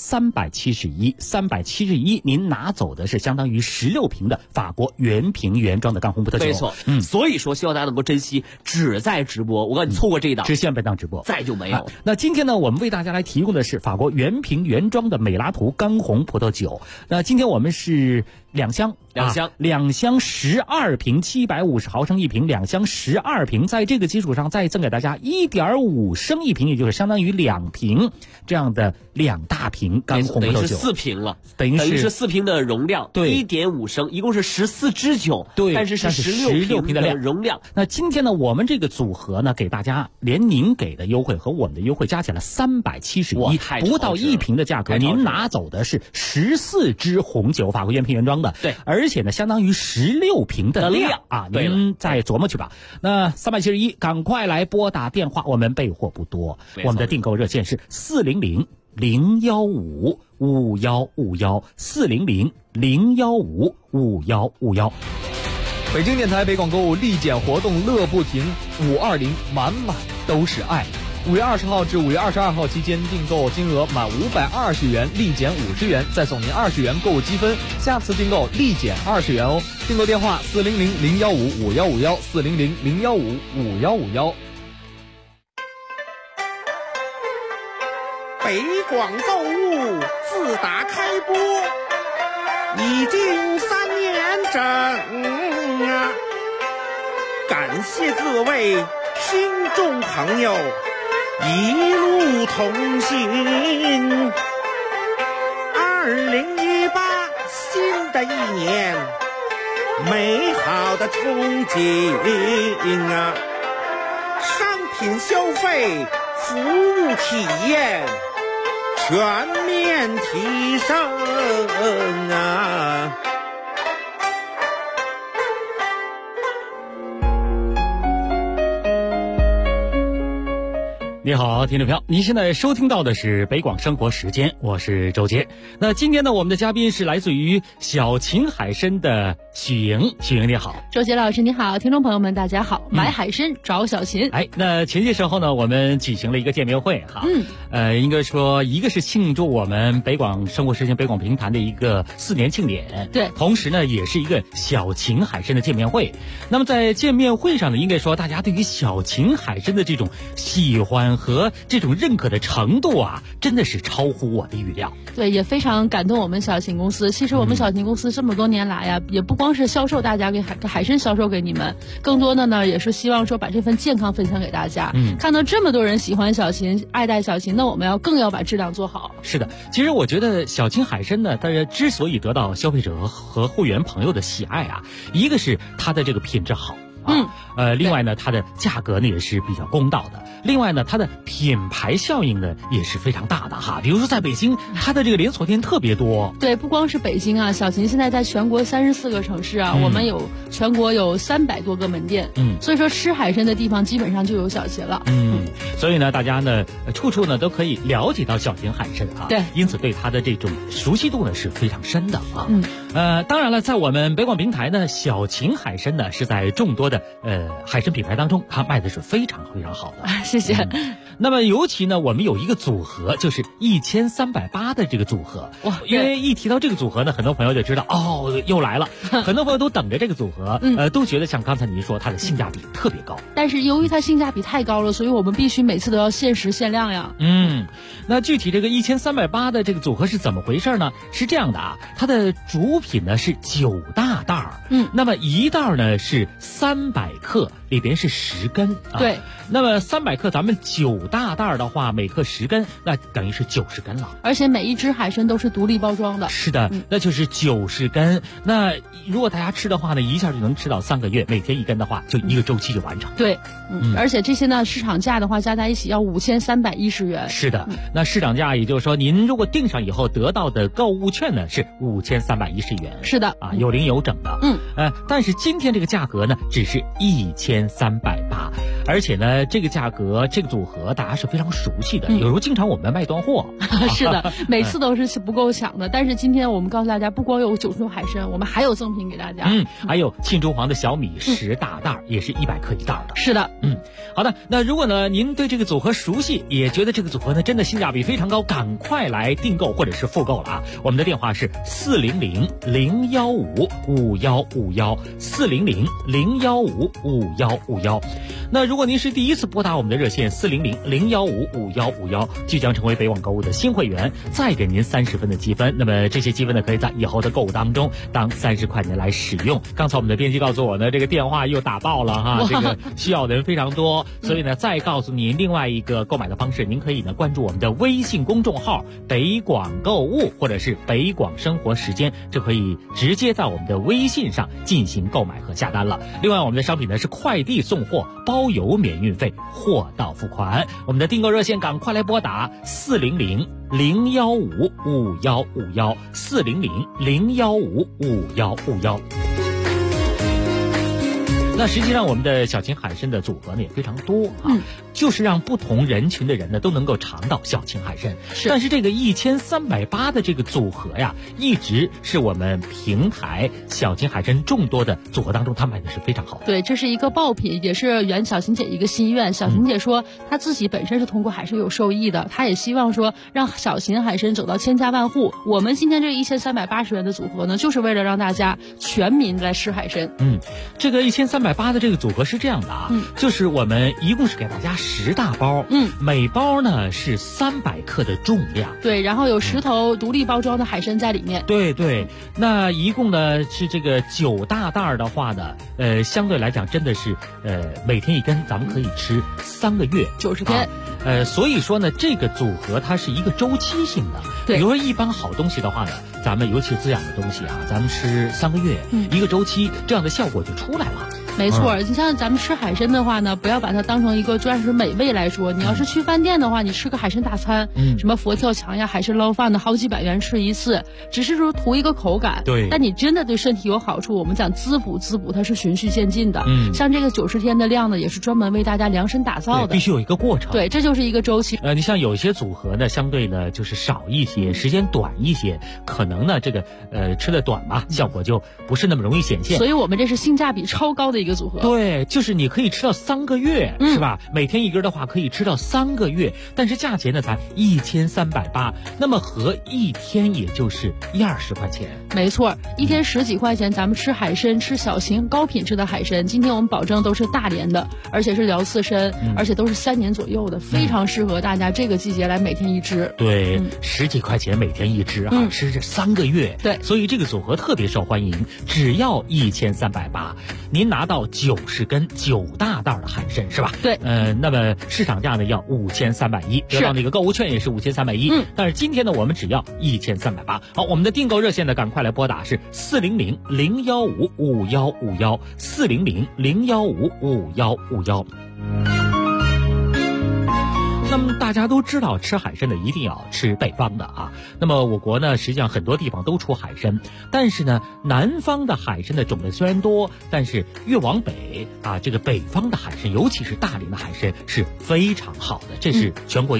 ，371，您拿走的是相当于16瓶的法国原瓶原装的干红葡萄酒。 没错，所以说希望大家能够珍惜，只在直播。我告诉你，错过这一档， 只限本档直播， 再就没有。 那今天呢，我们为大家来提供的是法国原瓶原装的美拉图干红葡萄酒。那今天我们是2箱12瓶，750毫升一瓶，2箱12瓶，在这个基础上再赠给大家1.5升一瓶，也就是相当于2瓶这样的2大瓶干红葡萄酒， 等于是4瓶了， 等于是 4瓶的容量，对，1.5升，一共是14支酒， 对， 但是16瓶的容量。 那今天呢，我们这个组合呢，给大家连您给的优惠和我们的优惠加起来371，不到1瓶的价格，您拿走的是14支红酒，法国原瓶原装的， 对， 而且呢，相当于16瓶的量啊，您再琢磨去吧。那371，赶快来拨打电话，我们备货不多，我们的订购热线是400-015-5151，400-015-5151。 北京电台北广购物立减活动乐不停，520满满都是爱。5月20号至5月22号期间，订购金额满520元立减50元，再送您20元购物积分，下次订购立减20元哦。订购电话400-015-5151，400-015-5151。 北广购物自打开播已经3年整啊，感谢各位听众朋友一路同行。2018新的一年，美好的憧憬啊，商品消费、服务体验全面提升啊！ 你好，听众朋友，您现在收听到的是北广生活时间，我是周杰。那今天呢，我们的嘉宾是来自于小秦海参的许莹。许莹你好。 周杰老师你好，听众朋友们大家好。买海参找小秦。 那前些时候呢，我们举行了一个见面会哈。应该说一个是庆祝我们北广生活时间北广评弹的一个4年庆典， 对， 同时呢也是一个小秦海参的见面会。那么在见面会上呢，应该说大家对于小秦海参的这种喜欢和这种认可的程度啊，真的是超乎我的预料。 对，也非常感动我们小秦公司。其实我们小秦公司这么多年来呀，也不光是销售大家给海参销售给你们，更多的呢也是希望说把这份健康分享给大家。看到这么多人喜欢小秦、爱戴小秦，那我们更要把质量做好。 是的，其实我觉得小秦海参呢，它之所以得到消费者和会员朋友的喜爱啊，一个是它的这个品质好。另外呢，它的价格呢也是比较公道的。另外呢，它的品牌效应呢也是非常大的哈。比如说在北京，它的这个连锁店特别多。 对，不光是北京啊，小秦现在在全国34个城市啊，我们全国有300多个门店。所以说吃海参的地方基本上就有小秦了。 所以呢，大家呢处处呢都可以了解到小秦海参啊。 对， 因此对它的这种熟悉度呢是非常深的啊。当然了，在我们北广平台呢，小秦海参呢是在众多的的海参品牌当中，它卖的是非常非常好的。 谢谢。 那么尤其呢，我们有一个组合，就是1380的这个组合。哇，因为一提到这个组合呢，很多朋友就知道哦，又来了。很多朋友都等着这个组合，都觉得像刚才您说，它的性价比特别高。 但是由于它性价比太高了，所以我们必须每次都要限时限量呀。 那具体这个1380的这个组合是怎么回事呢？是这样的啊，它的主品呢是9大袋儿，那么一袋呢是300克，里边是10根啊。 对， 那么300克，咱们9大袋的话，每克10根，那等于是90根了。 而且每一只海参都是独立包装的。 是的，那就是90根。那如果大家吃的话呢，一下就能吃到3个月，每天1根的话，就1个周期就完成。 对，而且这些呢，市场价的话加在一起要5310元。 是的，那市场价也就是说，您如果订上以后得到的购物券呢是5310元。 是的， 啊，有零有整的。但是今天这个价格呢，只是1380，而且呢，这个价格这个组合大家是非常熟悉的，有时候经常我们卖断货。 是的，每次都是不够抢的。但是今天我们告诉大家，不光有90种海参，我们还有赠品给大家。 还有庆州黄的小米10大袋，也是100克一袋的。 是的， 好的。那如果呢您对这个组合熟悉，也觉得这个组合呢真的性价比非常高，赶快来订购或者是复购了啊！我们的电话是400-015-5151，400-015-5151。那如果您是第一次拨打我们的热线400-015-5151，即将成为北网购物的新会员，再给您30分的积分。那么这些积分呢，可以在以后的购物当中当30块钱来使用。刚才我们的编辑告诉我呢，这个电话又打爆了哈，这个需要的人非常多，所以呢，再告诉您另外一个购买的方式，您可以呢关注我们的微信公众号北广购物或者是北广生活时间，就可以直接在我们的微信上进行购买和下单了。另外我们的商品呢是快递送货，包邮免运费，货到付款。我们的订购热线赶快来拨打400-015-5151，400-015-5151。那实际上我们的小秦海参的组合呢也非常多啊，就是让不同人群的人呢都能够尝到小秦海参。但是这个1380的这个组合呀，一直是我们平台小秦海参众多的组合当中，它卖的是非常好的。 对，这是一个爆品，也是圆小秦姐一个心愿。小秦姐说，她自己本身是通过海参有受益的，她也希望说让小秦海参走到千家万户。我们今天这1380元的组合呢，就是为了让大家全民来吃海参。 这个1380的这个组合是这样的啊，就是我们一共是给大家10大包，每包呢是300克的重量。 对，然后有10头独立包装的海参在里面。 对，那一共呢是这个9大袋的话呢，相对来讲真的是每天1根，咱们可以吃3个月 ，90天。 所以说呢，这个组合它是一个周期性的。 对， 比如说一般好东西的话呢，咱们尤其滋养的东西啊，咱们吃3个月，一个周期，这样的效果就出来了。 没错，你像咱们吃海参的话呢，不要把它当成一个专属美味来说。你要是去饭店的话，你吃个海参大餐，什么佛跳墙呀、海参捞饭的，好几百元吃一次，只是说图一个口感。 对， 但你真的对身体有好处，我们讲滋补，它是循序渐进的。像这个90天的量呢，也是专门为大家量身打造的， 必须有一个过程。 对，这就是一个周期。 你像有些组合呢，相对呢就是少一些，时间短一些，可能呢这个吃的短吧，效果就不是那么容易显现。 所以我们这是性价比超高的一个组合。 对，就是你可以吃到3个月，是吧？每天1根的话，可以吃到3个月，但是价钱呢才1380，那么合一天也就是20块钱。 没错，一天10几块钱，咱们吃海参，吃小型高品质的海参。今天我们保证都是大连的，而且是辽刺参，而且都是3年左右的，非常适合大家这个季节来每天1只。 对，10几块钱每天1只啊，吃这3个月。 对， 所以这个组合特别受欢迎，只要1380，您拿到90根9大袋的海参是吧？ 对， 那么市场价呢要5310，得到那个购物券也是5310。但是今天呢，我们只要1380。好，我们的订购热线呢，赶快来拨打是400-015-5151，400-015-5151。那么大家都知道，吃海参的一定要吃北方的啊。那么我国呢，实际上很多地方都出海参，但是呢，南方的海参的种类虽然多，但是越往北啊，这个北方的海参，尤其是大连的海参是非常好的，这是全国有名的。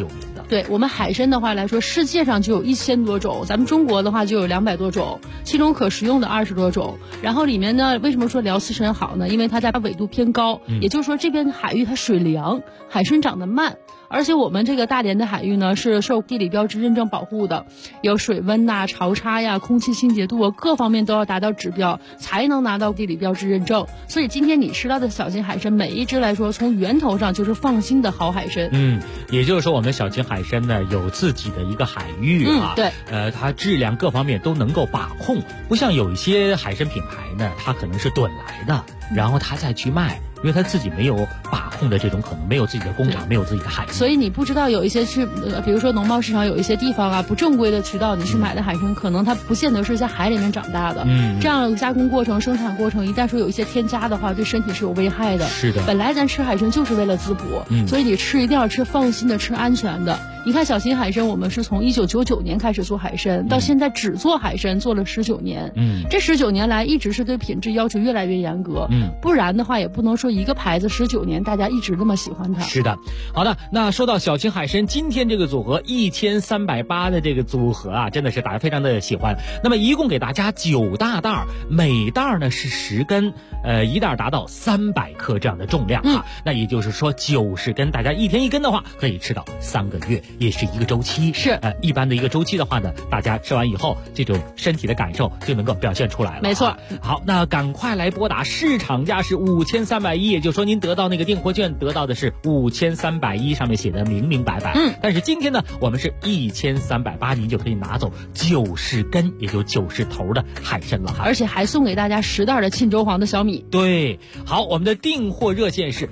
对，我们海参的话来说，世界上就有1000多种，咱们中国的话就有200多种，其中可食用的20多种。然后里面呢，为什么说辽刺参好呢？因为它在纬度偏高，也就是说这边海域它水凉，海参长得慢。而且我们这个大连的海域呢，是受地理标志认证保护的，有水温呐、潮差呀、空气清洁度啊，各方面都要达到指标，才能拿到地理标志认证。所以今天你吃到的小型海参，每一只来说，从源头上就是放心的好海参。 也就是说，我们小型海参呢有自己的一个海域啊， 对， 它质量各方面都能够把控，不像有一些海参品牌呢，它可能是趸来的，然后它再去卖。因为他自己没有把控的这种可能，没有自己的工厂，没有自己的海域， 所以你不知道有一些去，比如说农贸市场有一些地方啊，不正规的渠道，你去买的海参，可能它不见得是在海里面长大的。这样加工过程、生产过程，一旦说有一些添加的话，对身体是有危害的。 是的， 本来咱吃海参就是为了滋补，所以你吃一定要吃放心的、吃安全的。你看小型海参，我们是从1999年开始做海参，到现在只做海参做了19年。这19年来一直是对品质要求越来越严格。不然的话也不能说一个牌子19年大家一直那么喜欢它。 是的，好的，那说到小型海参，今天这个组合1380的这个组合啊，真的是大家非常的喜欢。那么一共给大家9大袋，每袋呢是10根，一袋达到300克这样的重量啊。那也就是说90根，大家一天1根的话，可以吃到3个月。也是一个周期， 是一般的一个周期的话呢，大家吃完以后，这种身体的感受就能够表现出来了。 没错。 好，那赶快来拨打，市场价是5310，也就是说您得到那个订货券得到的是5310，上面写的明明白白。但是今天呢，我们是1380，您就可以拿走90根，也就90头的海参了哈。 而且还送给大家10袋的沁州黄的小米。 对，好，我们的订货热线是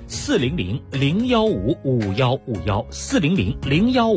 400-015-5151，400-015-5151。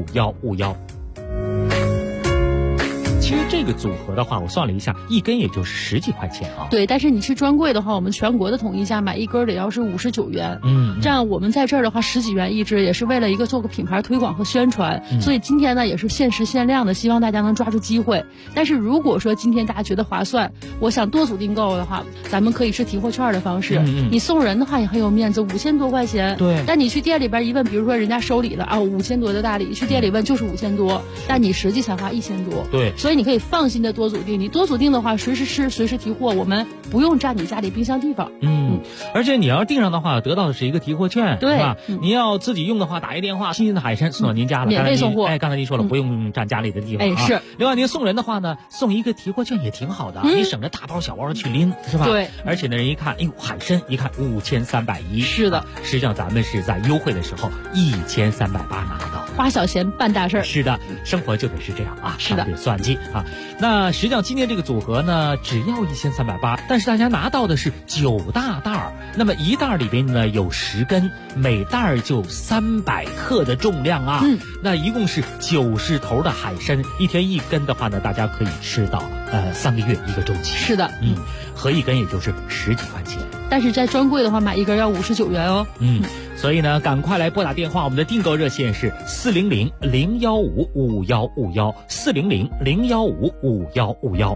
其实这个组合的话，我算了一下，一根也就是10几块钱啊。 对，但是你去专柜的话，我们全国的统一价买一根得要是59元。这样我们在这儿的话10几元一只，也是为了一个做个品牌推广和宣传。所以今天呢也是限时限量的，希望大家能抓住机会。但是如果说今天大家觉得划算，我想多组订购的话，咱们可以是提货券的方式。你送人的话也很有面子，5000多块钱。 对。 但你去店里边一问，比如说人家收礼了啊，5000多的大礼，去店里问就是5000多，但你实际才花1000多。 对。 所以你可以放心的多组订，你多组订的话，随时吃，随时提货，我们不用占你家里冰箱地方。 而且你要订上的话，得到的是一个提货券， 对吧？你要自己用的话，打一电话，新鲜的海参送到您家了， 免费送货。 刚才您说了，不用占家里的地方。 是。 另外您送人的话呢，送一个提货券也挺好的，你省着大包小包的去拎，是吧？ 对。 而且呢，人一看，哎呦，海参一看5310， 是的。 实际上咱们是在优惠的时候1380拿到， 花小钱办大事儿。 是的，生活就得是这样啊， 是的， 得算计啊。那实际上今天这个组合呢，只要1380，但是大家拿到的是9大袋，那么一袋里边呢有10根，每袋就300克的重量啊。那一共是90头的海参，一天1根的话呢，大家可以吃到3个月一个周期。 是的， 合一根也就是10几块钱。 但是在专柜的话，买一根要59元哦。 所以呢，赶快来拨打电话，我们的订购热线是400-015-5151，400-015-5151。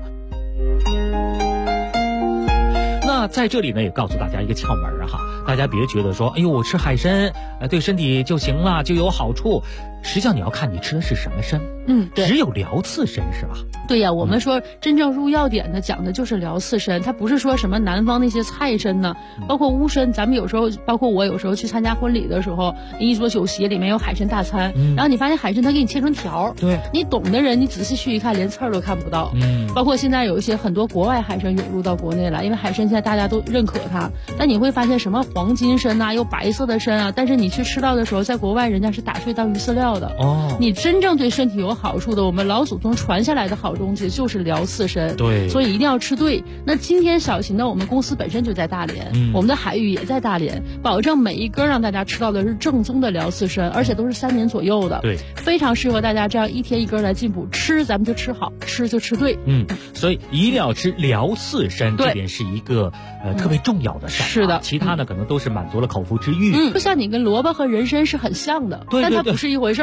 那在这里呢，也告诉大家一个窍门哈，大家别觉得说，哎呦，我吃海参，对身体就行了，就有好处。实际上你要看你吃的是什么参， 对， 只有辽刺参是吧？ 对呀，我们说真正入药典的讲的就是辽刺参，它不是说什么南方那些菜参呢，包括乌参，咱们有时候，包括我有时候去参加婚礼的时候，一桌酒席里面有海参大餐，然后你发现海参它给你切成条， 对， 你懂的人你仔细去一看，连刺儿都看不到。包括现在有一些很多国外海参涌入到国内了，因为海参现在大家都认可它，但你会发现什么黄金参啊，又白色的参啊，但是你去吃到的时候，在国外人家是打碎当鱼饲料的。你真正对身体有好处的，我们老祖宗传下来的好东西就是辽刺参， 对， 所以一定要吃对。那今天小型的我们公司本身就在大连，我们的海域也在大连，保证每一根让大家吃到的是正宗的辽刺参，而且都是3年左右的， 对， 非常适合大家这样一天1根来进补。吃咱们就吃好，吃就吃对。 所以一定要吃辽刺参，这点是一个特别重要的事儿。 是的， 其他的可能都是满足了口腹之欲。 就像你跟萝卜和人参是很像的，但它不是一回事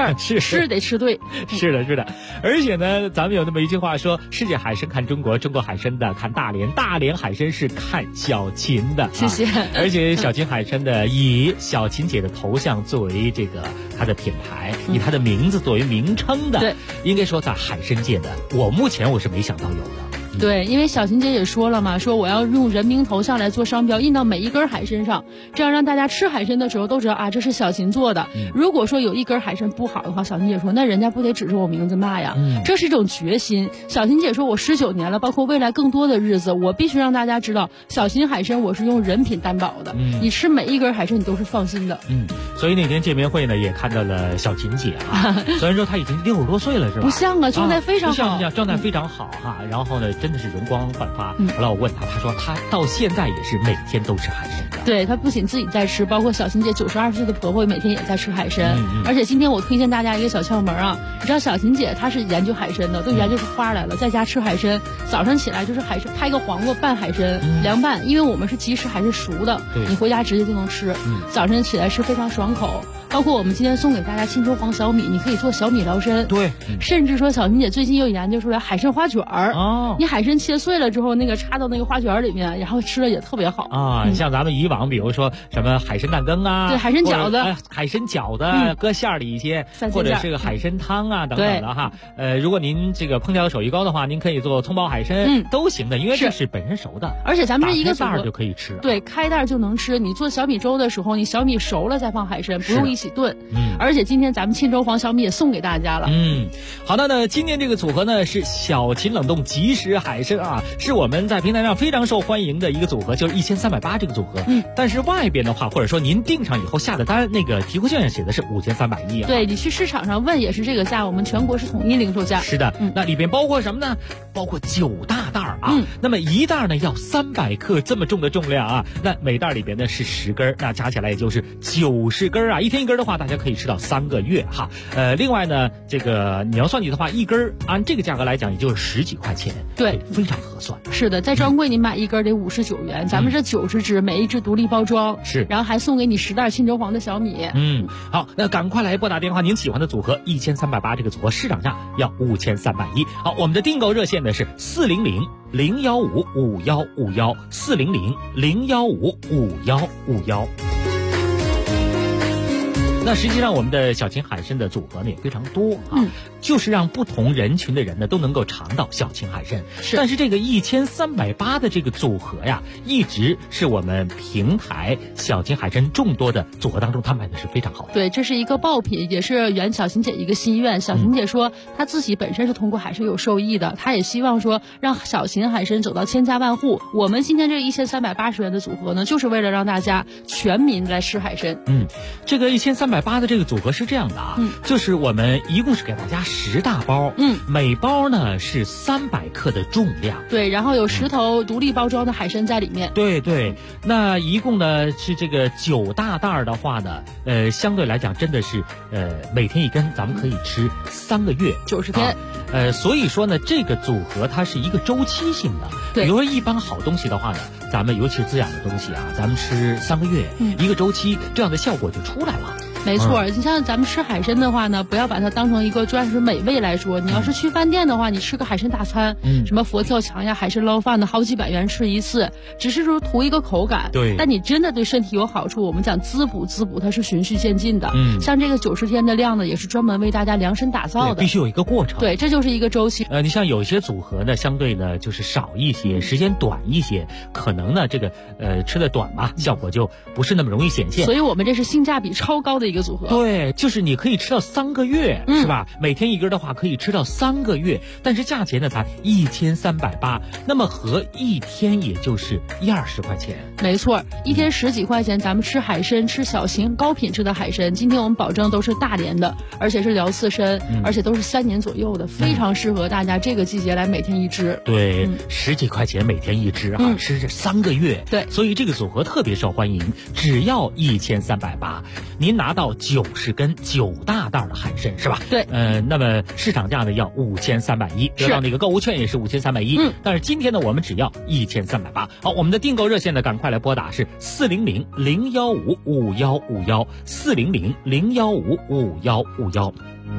儿， 是吃得吃对。 是的，是的。而且呢，咱们有那么一句话说：世界海参看中国，中国海参的看大连，大连海参是看小琴的。 谢谢。 而且小琴海参的以小琴姐的头像作为这个它的品牌，以它的名字作为名称的， 对， 应该说在海参界的，目前我是没想到有的。 对，因为小琴姐也说了嘛，说我要用人名头像来做商标，印到每一根海参上，这样让大家吃海参的时候都知道啊，这是小琴做的。如果说有一根海参不好的话，小琴姐说那人家不得指着我名字骂呀。这是一种决心。小琴姐说我19年了，包括未来更多的日子，我必须让大家知道，小琴海参我是用人品担保的。你吃每一根海参你都是放心的。 所以那天见面会呢，也看到了小琴姐啊，虽然说她已经60多岁了，是吧？ 不像啊，状态非常好， 不像，状态非常好哈。然后呢，真的是容光焕发。后来我问她，她说她到现在也是每天都吃海参的。 对，她不仅自己在吃，包括小琴姐92岁的婆婆每天也在吃海参。而且今天我推荐大家一个小窍门啊，你知道小琴姐她是研究海参的，都研究出花来了，在家吃海参，早上起来就是海参，拍个黄瓜拌海参，凉拌，因为我们是即食海参熟的，你回家直接就能吃。早晨起来吃非常爽口。包括我们今天送给大家沁州黄小米，你可以做小米疗参。 对， 甚至说小琴姐最近又研究出来海参花卷儿。你海参切碎了之后，那个插到那个花卷里面，然后吃了也特别好啊。像咱们以往比如说什么海参蛋羹啊， 对，海参饺子， 海参饺子搁馅儿里一些，或者是个海参汤啊等等的哈。如果您这个烹调手艺高的话，您可以做葱爆海参，都行的，因为这是本身熟的。 而且咱们这一个袋儿就可以吃。 对，开袋就能吃。你做小米粥的时候，你小米熟了再放海参，不用一起炖。而且今天咱们沁州黄小米也送给大家了。 好的呢，今天这个组合呢是小琴冷冻即食海参啊，是我们在平台上非常受欢迎的一个组合，就是1380这个组合。但是外边的话，或者说您订上以后下的单，那个提货券上写的是5310啊。 对，你去市场上问也是这个价，我们全国是统一零售价。 是的，那里边包括什么呢？包括9大袋啊。那么一袋呢要300克这么重的重量啊，那每袋里边呢是10根，那加起来也就是90根啊。一天一根的话，大家可以吃到3个月哈。另外呢，这个你要算计的话，一根按这个价格来讲，也就是10几块钱， 对， 非常合算。 是的，在专柜你买一根得59元，咱们这90只，每一只独立包装， 是， 然后还送给你10袋沁州黄的小米。 好，那赶快来拨打电话，您喜欢的组合1380这个组合市场价要5310。好，我们的订购热线呢是400-015-5151，400-015-5151。那实际上我们的小琴海参的组合呢也非常多啊，就是让不同人群的人呢都能够尝到小琴海参。但是这个1380的这个组合呀，一直是我们平台小琴海参众多的组合当中，它卖的是非常好的。 对，这是一个爆品，也是圆小琴姐一个心愿。小琴姐说，她自己本身是通过海参有受益的，她也希望说让小琴海参走到千家万户。我们今天这1380元的组合呢，就是为了让大家全民来吃海参。 这个1380的这个组合是这样的啊，就是我们一共是给大家10大包，每包呢是300克的重量， 对，然后有10头独立包装的海参在里面， 对，那一共呢是这个9大袋的话呢，相对来讲真的是每天一根，咱们可以吃3个月 ，90天。 所以说呢，这个组合它是一个周期性的， 对， 比如说一般好东西的话呢，咱们尤其是滋养的东西啊，咱们吃3个月，一个周期，这样的效果就出来了。 没错，你像咱们吃海参的话呢，不要把它当成一个专属美味来说。你要是去饭店的话，你吃个海参大餐，什么佛跳墙呀、海参捞饭的，好几百元吃一次，只是说图一个口感。 对， 但你真的对身体有好处，我们讲滋补，它是循序渐进的。像这个90天的量呢，也是专门为大家量身打造的， 必须有一个过程。 对，这就是一个周期。 你像有些组合呢，相对呢就是少一些，时间短一些，可能呢这个吃的短嘛，效果就不是那么容易显现。 所以我们这是性价比超高的一个组合。 对。就是你可以吃到3个月，是吧？每天一根的话，可以吃到3个月，但是价钱呢才1380，那么合一天也就是20块钱。 没错，一天10几块钱，咱们吃海参，吃小型高品质的海参。今天我们保证都是大连的，而且是辽刺参，而且都是3年左右的，非常适合大家这个季节来每天一只。 对，10几块钱每天一只啊，吃这3个月。 对， 所以这个组合特别受欢迎，只要1380，您拿到到90根9大袋的海参是吧？ 对。 那么市场价呢要5310，得到那个购物券也是5310。但是今天呢，我们只要1380。好，我们的订购热线呢，赶快来拨打是400-015-5151，400-015-5151。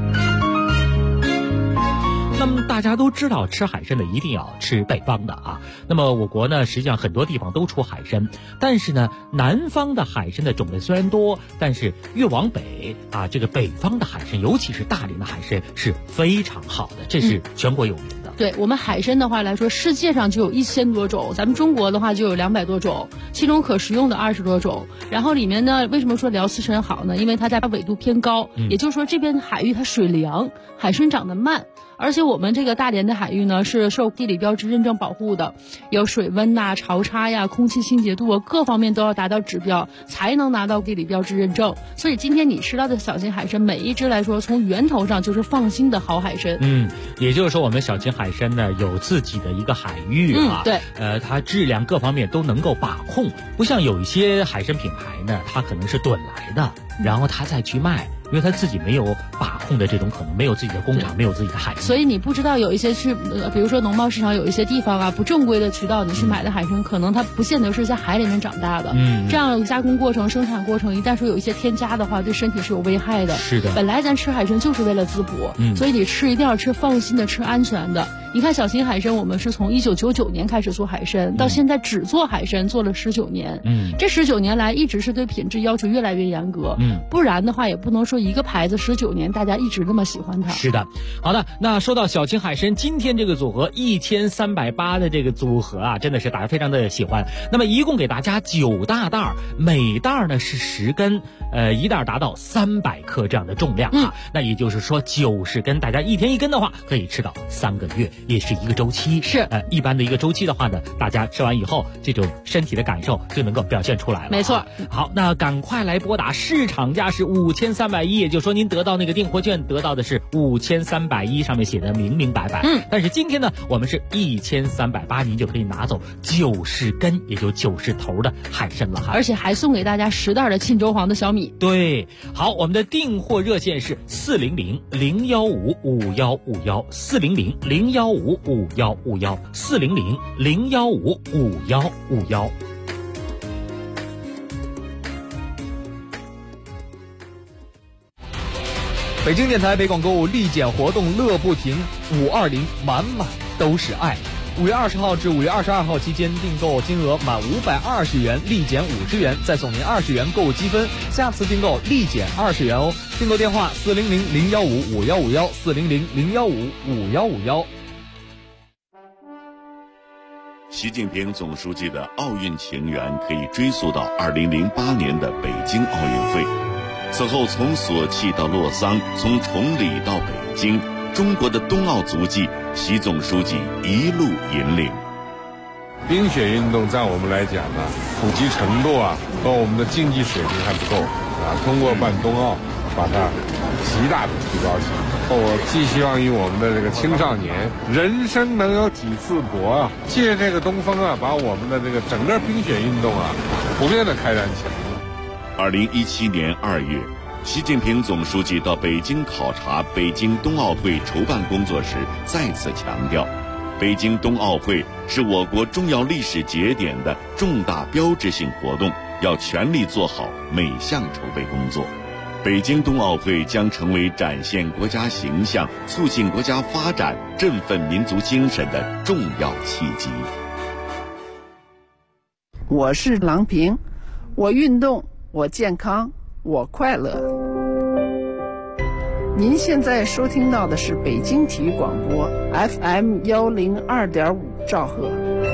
那么大家都知道，吃海参的一定要吃北方的啊。那么我国呢，实际上很多地方都出海参，但是呢，南方的海参的种类虽然多，但是越往北啊，这个北方的海参，尤其是大连的海参是非常好的，这是全国有名的。 对我们海参的话来说，世界上就有1000多种，咱们中国的话就有200多种，其中可食用的20多种。然后里面呢，为什么说辽刺参好呢？因为它在纬度偏高，也就是说这边海域它水凉，海参长得慢。而且我们这个大连的海域呢，是受地理标志认证保护的，有水温呐、潮差呀、空气清洁度啊，各方面都要达到指标，才能拿到地理标志认证。所以今天你吃到的小型海参，每一只来说，从源头上就是放心的好海参。 也就是说，我们小型海参呢有自己的一个海域啊， 对， 它质量各方面都能够把控，不像有一些海参品牌呢，它可能是囤来的，然后它再去卖。因为他自己没有把控的这种可能，没有自己的工厂，没有自己的海域， 所以你不知道有一些比如说农贸市场有一些地方啊，不正规的渠道你去买的海参，可能它不见得是在海里面长大的。这样加工过程、生产过程，一旦说有一些添加的话，对身体是有危害的。 是的， 本来咱吃海参就是为了滋补，所以你吃一定要吃放心的、吃安全的。你看小型海参，我们是从1999年开始做海参，到现在只做海参做了19年。这19年来一直是对品质要求越来越严格。不然的话也不能说一个牌子19年大家一直那么喜欢它。 是的，好的，那说到小型海参，今天这个组合1380的这个组合啊，真的是大家非常的喜欢。那么一共给大家9大袋，每袋呢是10根，一袋达到300克这样的重量啊。那也就是说90根，大家一天1根的话，可以吃到3个月。也是一个周期， 是一般的一个周期的话呢，大家吃完以后，这种身体的感受就能够表现出来了。 没错。 好，那赶快来拨打，市场价是5310，也就是说您得到那个订货券得到的是5310，上面写的明明白白。但是今天呢，我们是1380，您就可以拿走90根，也就90头的海参了哈。 而且还送给大家10袋的沁州黄的小米。 对，好，我们的订货热线是400-015-5151，400-015-5151，400-015-5151。 北京电台北广购物立减活动乐不停，520满满都是爱。5月20号至5月22号期间，订购金额满520元立减50元，再送您20元购物积分，下次订购立减20元哦。订购电话400-015-5151，400-015-5151。 习近平总书记的奥运情缘可以追溯到2008年的北京奥运会。此后从索契到洛桑，从崇礼到北京，中国的冬奥足迹，习总书记一路引领。 冰雪运动在我们来讲呢，普及程度啊和我们的竞技水平还不够啊，通过办冬奥把它极大的提高起来。我寄希望于我们的这个青少年，人生能有几次搏啊，借这个东风啊，把我们的这个整个冰雪运动啊普遍的开展起来。 2017年2月，习近平总书记到北京考察北京冬奥会筹办工作时，再次强调，北京冬奥会是我国重要历史节点的重大标志性活动，要全力做好每项筹备工作。北京冬奥会将成为展现国家形象、促进国家发展、振奋民族精神的重要契机。 我是郎平，我运动，我健康，我快乐。您现在收听到的是北京体育广播 FM 102.5兆赫。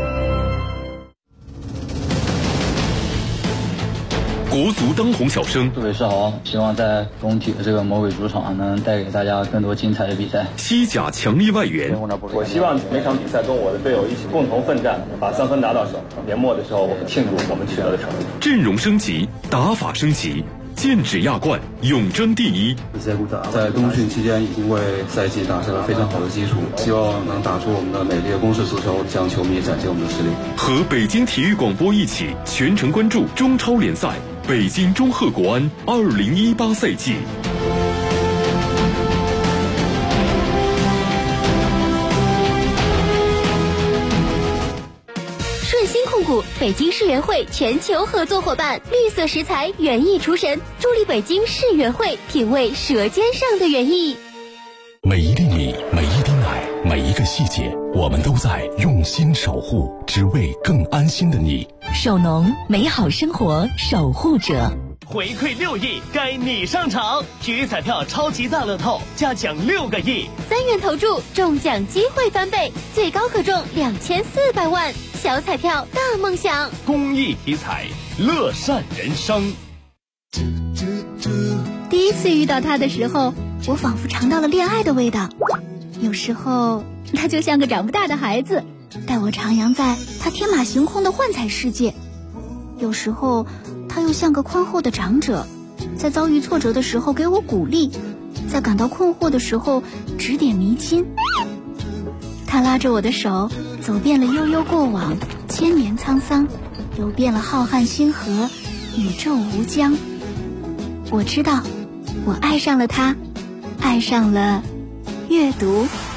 国足当红小生， 杜伟是好，希望在工体的这个魔鬼主场能带给大家更多精彩的比赛。 西甲强力外援， 我希望每场比赛跟我的队友一起共同奋战，把3分拿到手。年末的时候，我们庆祝我们取得的成绩。 阵容升级，打法升级，剑指亚冠，永争第一。 在冬训期间已经为赛季打下了非常好的基础，希望能打出我们的美丽的攻势足球，向球迷展现我们的实力。 和北京体育广播一起全程关注中超联赛。 北京中赫国安2018赛季。 顺鑫控股北京世园会全球合作伙伴，绿色食材园艺厨神，助力北京世园会品味舌尖上的园艺。 每一粒米，每一滴奶，每一个细节，我们都在用心守护，只为更安心的你。 首农，美好生活守护者。 回馈6亿，该你上场！体育彩票超级大乐透，加奖6个亿 ，3元投注，中奖机会翻倍，最高可中2400万。小彩票大梦想， 公益体彩，乐善人生。 第一次遇到他的时候，我仿佛尝到了恋爱的味道。有时候他就像个长不大的孩子，带我徜徉在他天马行空的幻彩世界。有时候他又像个宽厚的长者，在遭遇挫折的时候给我鼓励，在感到困惑的时候指点迷津。他拉着我的手，走遍了悠悠过往，千年沧桑，游遍了浩瀚星河，宇宙无疆。我知道，我爱上了他，爱上了阅读。